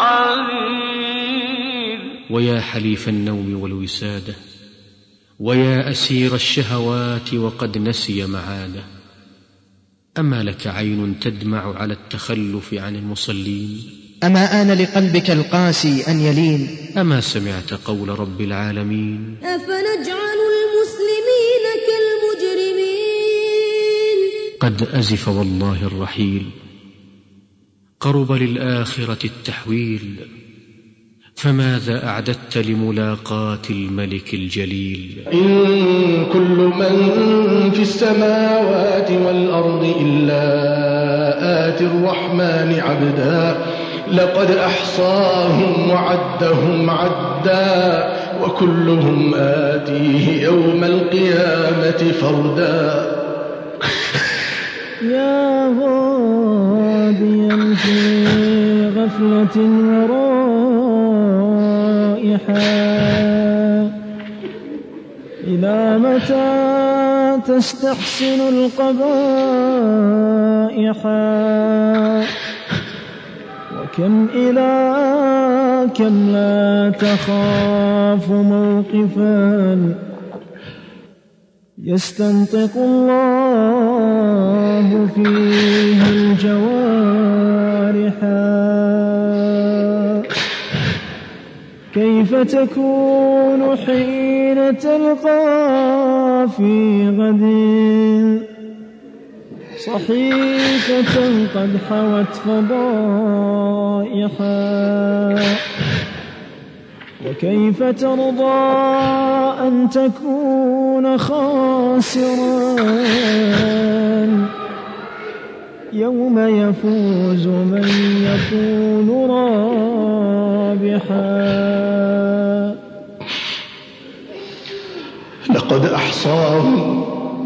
S10: حديد.
S1: ويا حليف النوم والوسادة، ويا أسير الشهوات وقد نسي معاده، أما لك عين تدمع على التخلف عن المصلين؟
S4: أما آن لقلبك القاسي أن يلين؟
S1: أما سمعت قول رب العالمين:
S12: أفنجعل المسلمين كالمجرمين؟
S1: قد أزف والله الرحيل، قرب للآخرة التحويل، فماذا أعددت لملاقاة الملك الجليل؟
S9: إن كل من في السماوات والأرض إلا آتي الرحمن عبدا لقد أحصاهم وعدهم عدا وكلهم آتيه يوم القيامة فردا.
S2: يا غاديا في غفلة ورائحا، إلى متى تستحسن القبائحا، وكم إلى كم لا تخاف موقفا، يستنطق الله فيه الجوارحا. كيف تكون حين تلقى في غد صحيفة قد حوت فضائحا، وكيف ترضى أن تكون خاسرا يوم يفوز من يكون رابحا.
S9: لقد أحصاهم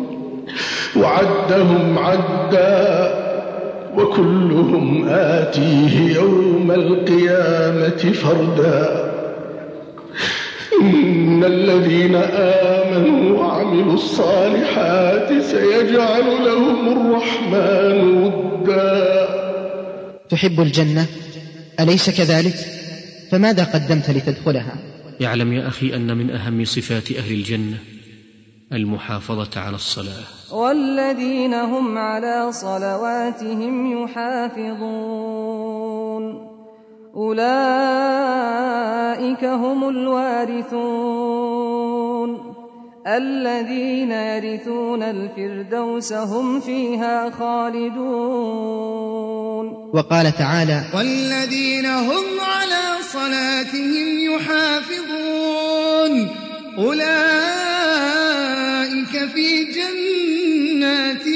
S9: وعدهم عدا وكلهم آتيه يوم القيامة فردا. إن الذين آمنوا وعملوا الصالحات سيجعل لهم الرحمن ودا.
S4: تحب الجنة أليس كذلك؟ فماذا قدمت لتدخلها؟
S1: يعلم يا أخي أن من أهم صفات أهل الجنة المحافظة على الصلاة،
S13: والذين هم على صلواتهم يحافظون أولئك هم الوارثون الذين يرثون الفردوس هم فيها خالدون.
S4: وقال تعالى:
S3: والذين هم على صلاتهم يحافظون أولئك في جنات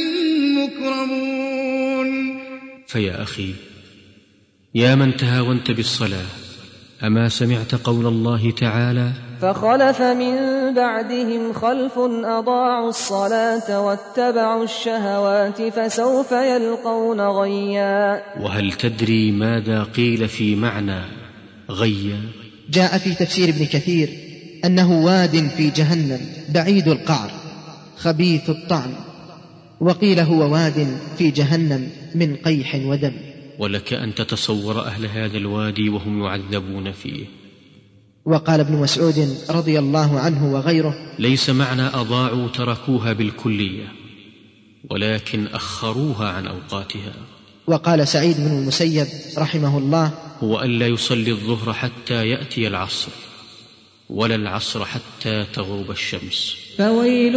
S3: مكرمون.
S1: فيا أخي يا من تهاونت بالصلاة، أما سمعت قول الله تعالى:
S13: فخلف من بعدهم خلف أضاعوا الصلاة واتبعوا الشهوات فسوف يلقون غيا.
S1: وهل تدري ماذا قيل في معنى غيا؟
S4: جاء في تفسير ابن كثير أنه واد في جهنم بعيد القعر خبيث الطعم، وقيل هو واد في جهنم من قيح ودم.
S1: ولك أن تتصور أهل هذا الوادي وهم يعذبون فيه.
S4: وقال ابن مسعود رضي الله عنه وغيره:
S1: ليس معنى أضاعوا تركوها بالكلية، ولكن أخروها عن أوقاتها.
S4: وقال سعيد بن المسيب رحمه الله:
S1: هو ألا يصلي الظهر حتى يأتي العصر، ولا العصر حتى تغرب الشمس.
S13: فويل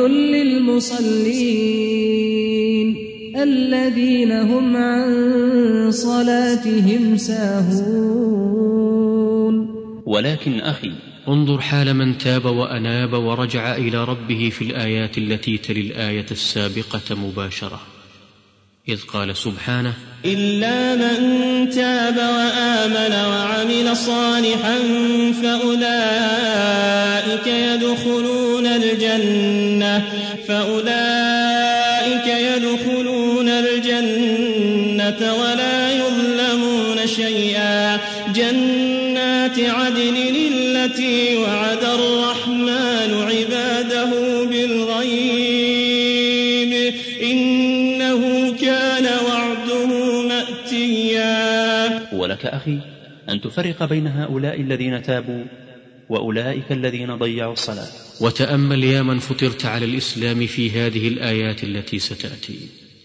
S13: للمصلين الذين هم عن صلاتهم ساهون.
S5: ولكن أخي
S1: انظر حال من تاب وأناب ورجع إلى ربه في الآيات التي تلي الآية السابقة مباشرة، إذ قال سبحانه:
S15: إلا من تاب وآمن وعمل صالحا فأولئك يدخلون الجنة ولا يظلمون شيئا. جنات عدن التي وعد الرحمن عباده بالغيب إنه كان وعده مأتيا.
S5: ولك أخي أن تفرق بين هؤلاء الذين تابوا وأولئك الذين ضيعوا الصلاة.
S1: وتأمل يا من فطرت على الإسلام في هذه الآيات التي ستأتي.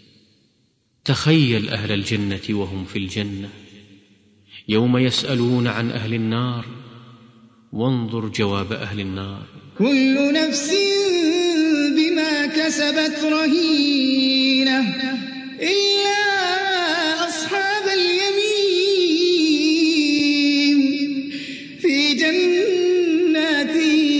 S1: تخيل أهل الجنة وهم في الجنة يوم يسألون عن أهل النار، وانظر جواب أهل النار:
S3: كل نفس بما كسبت رهينة إلا أصحاب اليمين في جنات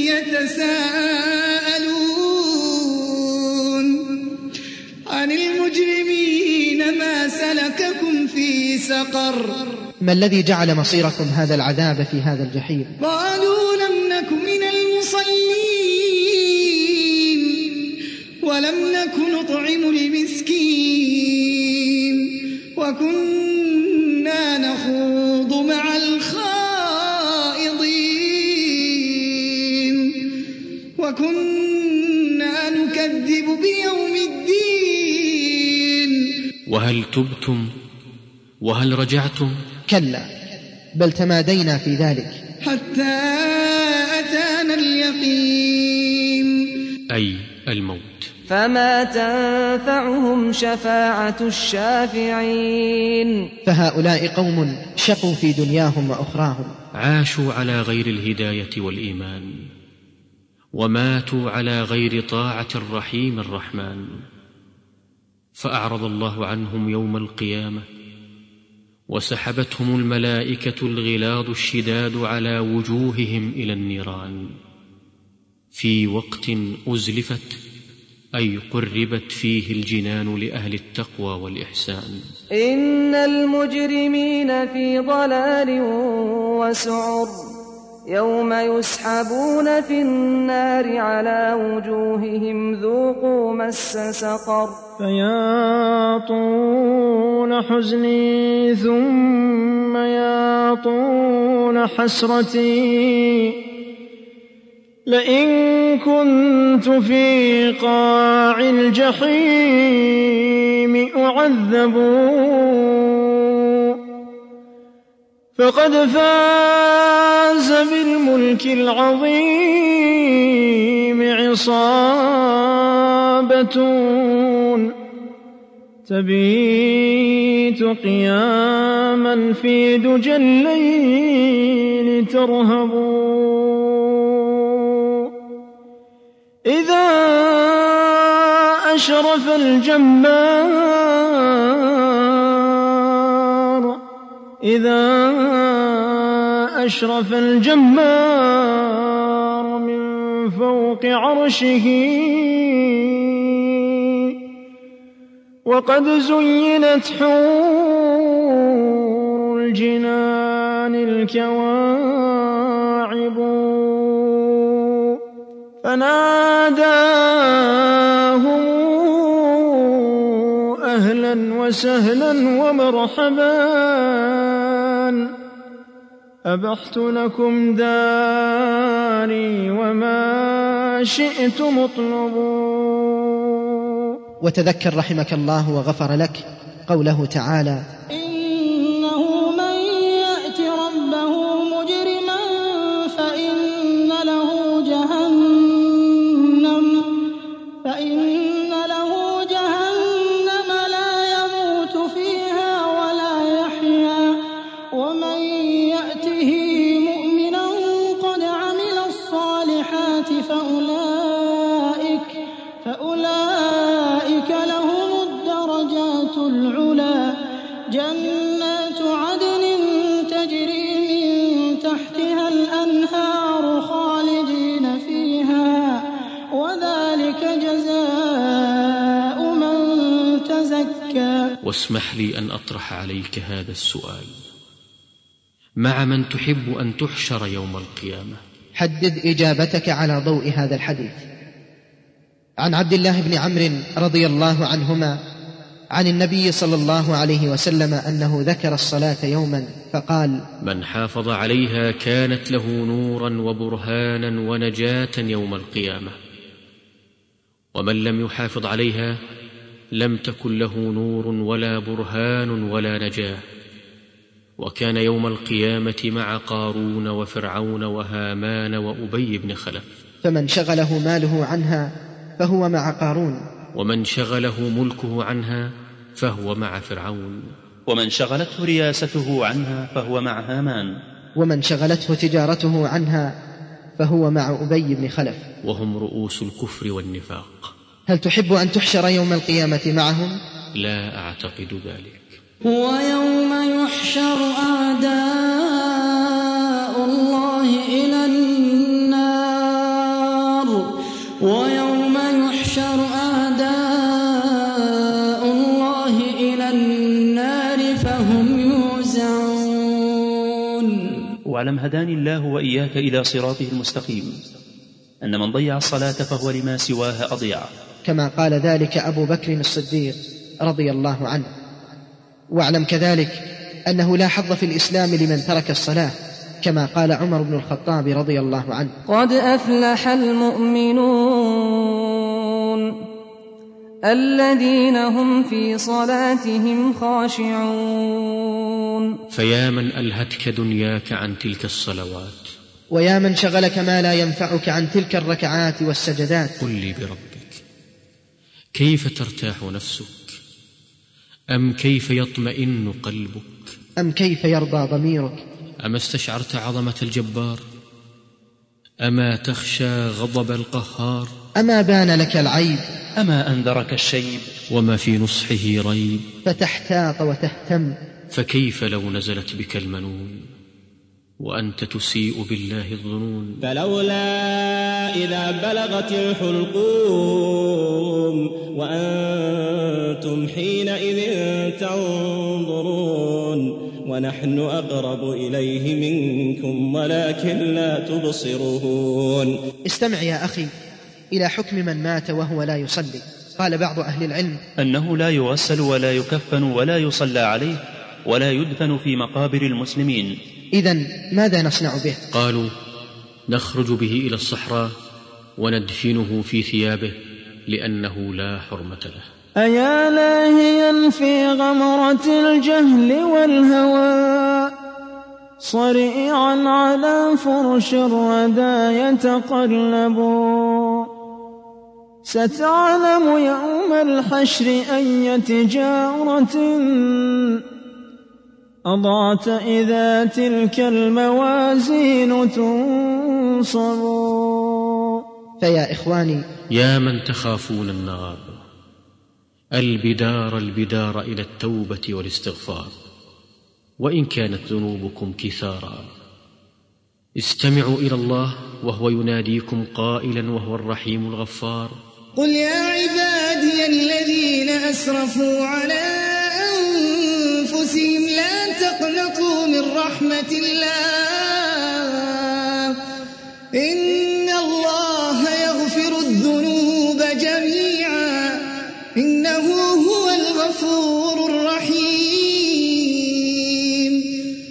S3: يتساءلون عن المجرمين ما سلككم في سقر.
S4: ما الذي جعل مصيركم هذا العذاب في هذا الجحيم؟
S3: قالوا لم نك من المصلين ولم نك نطعم المسكين وكنا نخوض مع الخائضين وكنا نكذب بيوم الدين.
S1: وهل تبتم وهل رجعتم؟
S4: كلا، بل تمادينا في ذلك
S3: حتى أتانا اليقين،
S1: أي الموت.
S13: فما تنفعهم شفاعة الشافعين.
S4: فهؤلاء قوم شقوا في دنياهم وأخراهم،
S1: عاشوا على غير الهداية والإيمان، وماتوا على غير طاعة الرحيم الرحمن، فأعرض الله عنهم يوم القيامة وسحبتهم الملائكة الغلاظ الشداد على وجوههم إلى النيران في وقت أزلفت أي قربت فيه الجنان لأهل التقوى والإحسان.
S13: إن المجرمين في ضلال وسعر يوم يسحبون في النار على وجوههم ذوقوا مس سقر.
S2: فيا طول حزني ثم يا طول حسرتي لئن كنت في قاع الجحيم أعذب فقد فاز بالملك العظيم عصابة تبيت قياما في دجى الليل ترهب إذا أشرف الجمار من فوق عرشه وقد زينت حور الجنان الكواعب فناداهم أهلا وسهلا ومرحبا أبحت لكم داري وما شئتم اطلبوا.
S4: وتذكر رحمك الله وغفر لك قوله تعالى
S7: إنه من يأت ربه مجرما فإن له جهنم لا يموت فيها ولا يحيا ومن يأته مؤمنا قد عمل الصالحات فأولئك لهم الدرجات العلى جنات عدن تجري من تحتها الأنهار خالدين فيها وذلك جزاء من تزكى.
S1: واسمح لي أن أطرح عليك هذا السؤال: مع من تحب أن تحشر يوم القيامة؟
S4: حدد إجابتك على ضوء هذا الحديث. عن عبد الله بن عمرو رضي الله عنهما عن النبي صلى الله عليه وسلم أنه ذكر الصلاة يوما فقال:
S1: من حافظ عليها كانت له نورا وبرهانا ونجاة يوم القيامة، ومن لم يحافظ عليها لم تكن له نور ولا برهان ولا نجاة، وكان يوم القيامة مع قارون وفرعون وهامان وأبي بن خلف.
S4: فمن شغله ماله عنها فهو مع قارون،
S1: ومن شغله ملكه عنها فهو مع فرعون،
S5: ومن شغلته رياسته عنها فهو مع هامان،
S4: ومن شغلته تجارته عنها فهو مع أبي بن خلف،
S1: وهم رؤوس الكفر والنفاق.
S4: هل تحب أن تحشر يوم القيامة معهم؟
S1: لا أعتقد ذلك.
S7: ويوم يحشر أعداء الله إلى النار ويوم يحشر أعداء الله إلى النار فهم يوزعون.
S5: واعلم هداني الله وإياك إلى صراطه المستقيم أن من ضيع الصلاة فهو لما سواها أضيع،
S4: كما قال ذلك أبو بكر الصديق رضي الله عنه. واعلم كذلك أنه لا حظ في الإسلام لمن ترك الصلاة، كما قال عمر بن الخطاب رضي الله عنه:
S13: قد أفلح المؤمنون الذين هم في صلاتهم خاشعون.
S1: فيا من ألهتك دنياك عن تلك الصلوات،
S4: ويا من شغلك ما لا ينفعك عن تلك الركعات والسجدات،
S1: قل لي بربك، كيف ترتاح نفسك؟ أم كيف يطمئن قلبك؟
S4: أم كيف يرضى ضميرك؟
S1: أما استشعرت عظمة الجبار؟ أما تخشى غضب القهار؟
S4: أما بان لك العيب؟
S5: أما أنذرك الشيب؟
S1: وما في نصحه ريب؟
S4: فتحتاط وتهتم
S1: فكيف لو نزلت بك المنون وأنت تسيء بالله الظنون؟
S15: فلولا إذا بلغت الحلقوم وأنتم حينئذ تنظرون ونحن أقرب إليه منكم ولكن لا تبصرون.
S4: استمع يا أخي إلى حكم من مات وهو لا يصلي. قال بعض أهل العلم
S5: أنه لا يغسل ولا يكفن ولا يصلى عليه ولا يدفن في مقابر المسلمين.
S4: إذن ماذا نصنع به؟
S1: قالوا نخرج به إلى الصحراء وندفنه في ثيابه لأنه لا حرمة له.
S2: أيا لاهيا في غمرة الجهل والهوى صريعا على فرش الردى يتقلب ستعلم يوم الحشر أي تجارة أضعت إذا تلك الموازين تنصب.
S4: فيا إخواني،
S1: يا من تخافون النار، البدار إلى التوبة والاستغفار وإن كانت ذنوبكم كثارا. استمعوا إلى الله وهو يناديكم قائلا وهو الرحيم الغفار:
S3: قل يا عبادي الذين أسرفوا على أنفسهم لا تقنطوا من رحمة الله إن الله يغفر الذنوب جميعا إنه هو الغفور الرحيم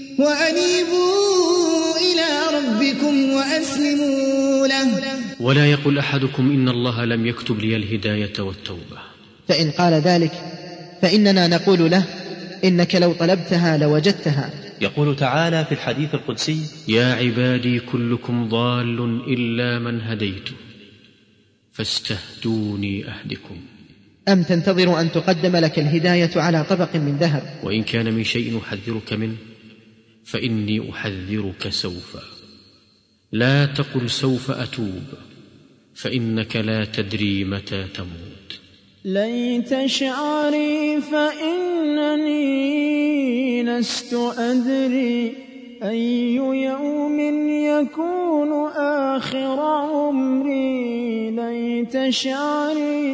S3: وأنيبوا إلى ربكم وأسلموا له.
S1: ولا يقول أحدكم إن الله لم يكتب لي الهداية والتوبة.
S4: فإن قال ذلك فإننا نقول له إنك لو طلبتها لوجدتها.
S5: يقول تعالى في الحديث القدسي:
S1: يا عبادي كلكم ضال إلا من هديته فاستهدوني أهدكم.
S4: أم تنتظر أن تقدم لك الهداية على طبق من ذهب؟
S1: وإن كان من شيء أحذرك منه فإني أحذرك سوف. لا تقل سوف أتوب فإنك لا تدري متى تموت.
S2: ليت شعري فإنني لست أدري أي يوم يكون آخر عمري. ليت شعري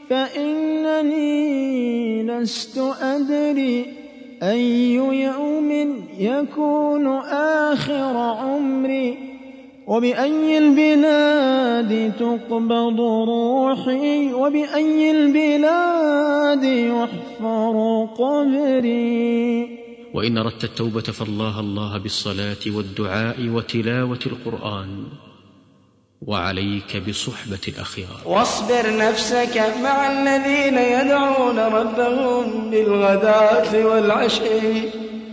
S2: فإنني لست أدري أي يوم يكون آخر عمري. وبأي البلاد تقبض روحي وبأي البلاد يحفر قبري.
S1: وإن أردت التوبة فالله بالصلاة والدعاء وتلاوة القرآن وعليك بصحبة الأخيار.
S10: واصبر نفسك مع الذين يدعون ربهم بالغداة والعشي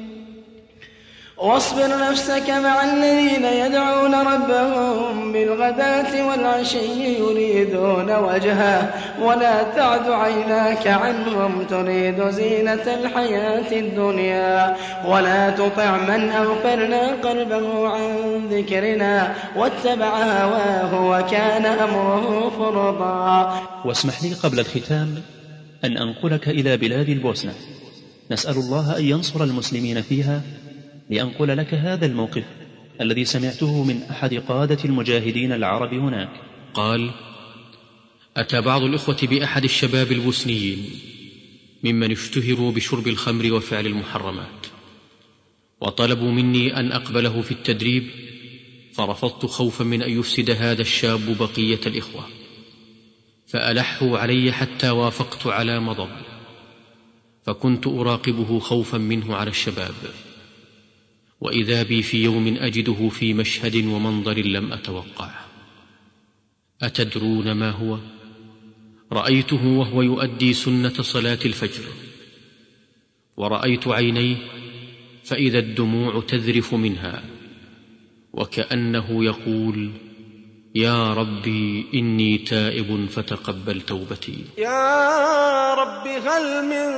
S10: واصبر نفسك مع الذين يدعون ربهم بالغداة والعشي يريدون وجهه ولا تعد عيناك عنهم تريد زينة الحياة الدنيا ولا تطع من أغفلنا قلبه عن ذكرنا واتبع هواه وكان أمره فرطا.
S5: واسمح لي قبل الختام أن أنقلك إلى بلاد البوسنة، نسأل الله أن ينصر المسلمين فيها، لأنقل لك هذا الموقف الذي سمعته من أحد قادة المجاهدين العرب هناك.
S1: قال: أتى بعض الإخوة بأحد الشباب البوسنيين ممن اشتهروا بشرب الخمر وفعل المحرمات، وطلبوا مني أن أقبله في التدريب، فرفضت خوفا من أن يفسد هذا الشاب بقية الإخوة، فألحوا علي حتى وافقت على مضض، فكنت أراقبه خوفا منه على الشباب، وإذا بي في يوم أجده في مشهد ومنظر لم أتوقعه. أتدرون ما هو؟ رأيته وهو يؤدي سنة صلاة الفجر، ورأيت عينيه فإذا الدموع تذرف منها، وكأنه يقول: يا ربي إني تائب فتقبل توبتي.
S10: يا رب هل من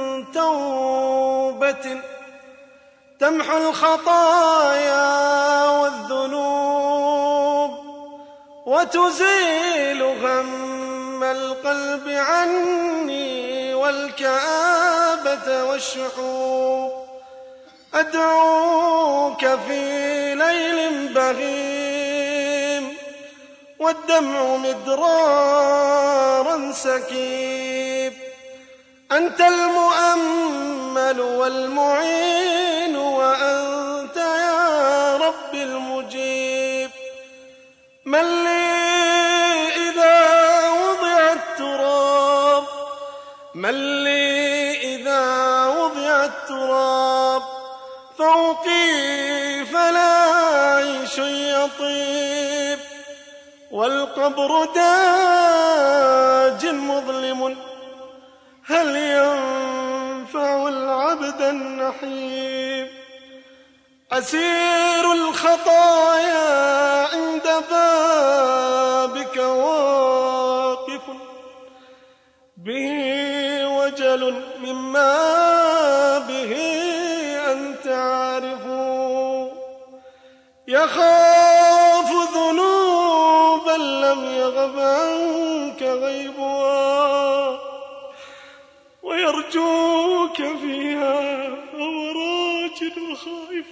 S10: توبة تمحو الخطايا والذنوب وتزيل غم القلب عني والكآبة والشحوب. أدعوك في ليل بهيم والدمع مدرارا سكيب. أنت المؤمل والمعين وأنت يا رب المجيب. من لي إذا وضع التراب، من لي إذا وضع التراب فوقي فلا عيش يطيب. والقبر داج مظلم هل ينفع العبد النحيب. أسير الخطايا عند بابك واقف به وجل مما به أنت عارف. يخاف ذنوبا لم يغب عنك غيبها ويرجوك فيها وراجل وخائف.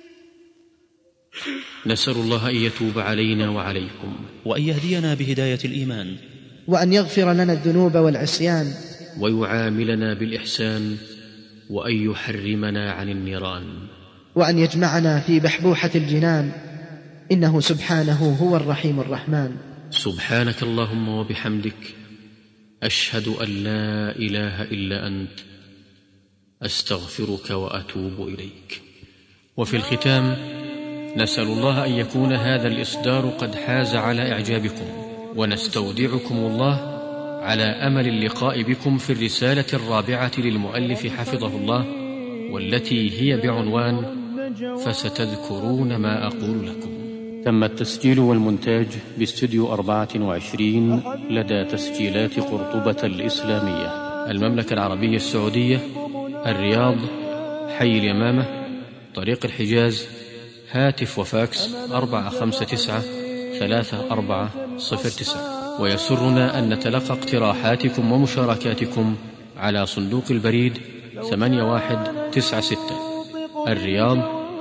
S1: نسأل الله أن يتوب علينا وعليكم،
S5: وأن يهدينا بهداية الإيمان،
S4: وأن يغفر لنا الذنوب والعصيان،
S1: ويعاملنا بالإحسان، وأن يحرمنا عن النيران،
S4: وأن يجمعنا في بحبوحة الجنان، إنه سبحانه هو الرحيم الرحمن.
S1: سبحانك اللهم وبحمدك، أشهد أن لا إله إلا أنت، أستغفرك وأتوب إليك. وفي الختام نسأل الله أن يكون هذا الإصدار قد حاز على إعجابكم، ونستودعكم الله على أمل اللقاء بكم في الرسالة الرابعة للمؤلف حفظه الله، والتي هي بعنوان فستذكرون ما أقول لكم. تم التسجيل والمونتاج باستوديو 24 لدى تسجيلات قرطبة الإسلامية، المملكة العربية السعودية، الرياض، حي اليمامة، طريق الحجاز. هاتف وفاكس 459-3409. ويسرنا أن نتلقى اقتراحاتكم ومشاركاتكم على صندوق البريد 8196، الرياض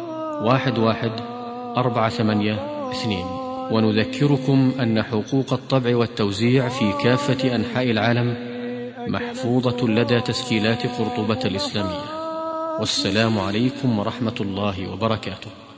S1: 11482. ونذكركم أن حقوق الطبع والتوزيع في كافة أنحاء العالم محفوظة لدى تسجيلات قرطبة الإسلامية. والسلام عليكم ورحمة الله وبركاته.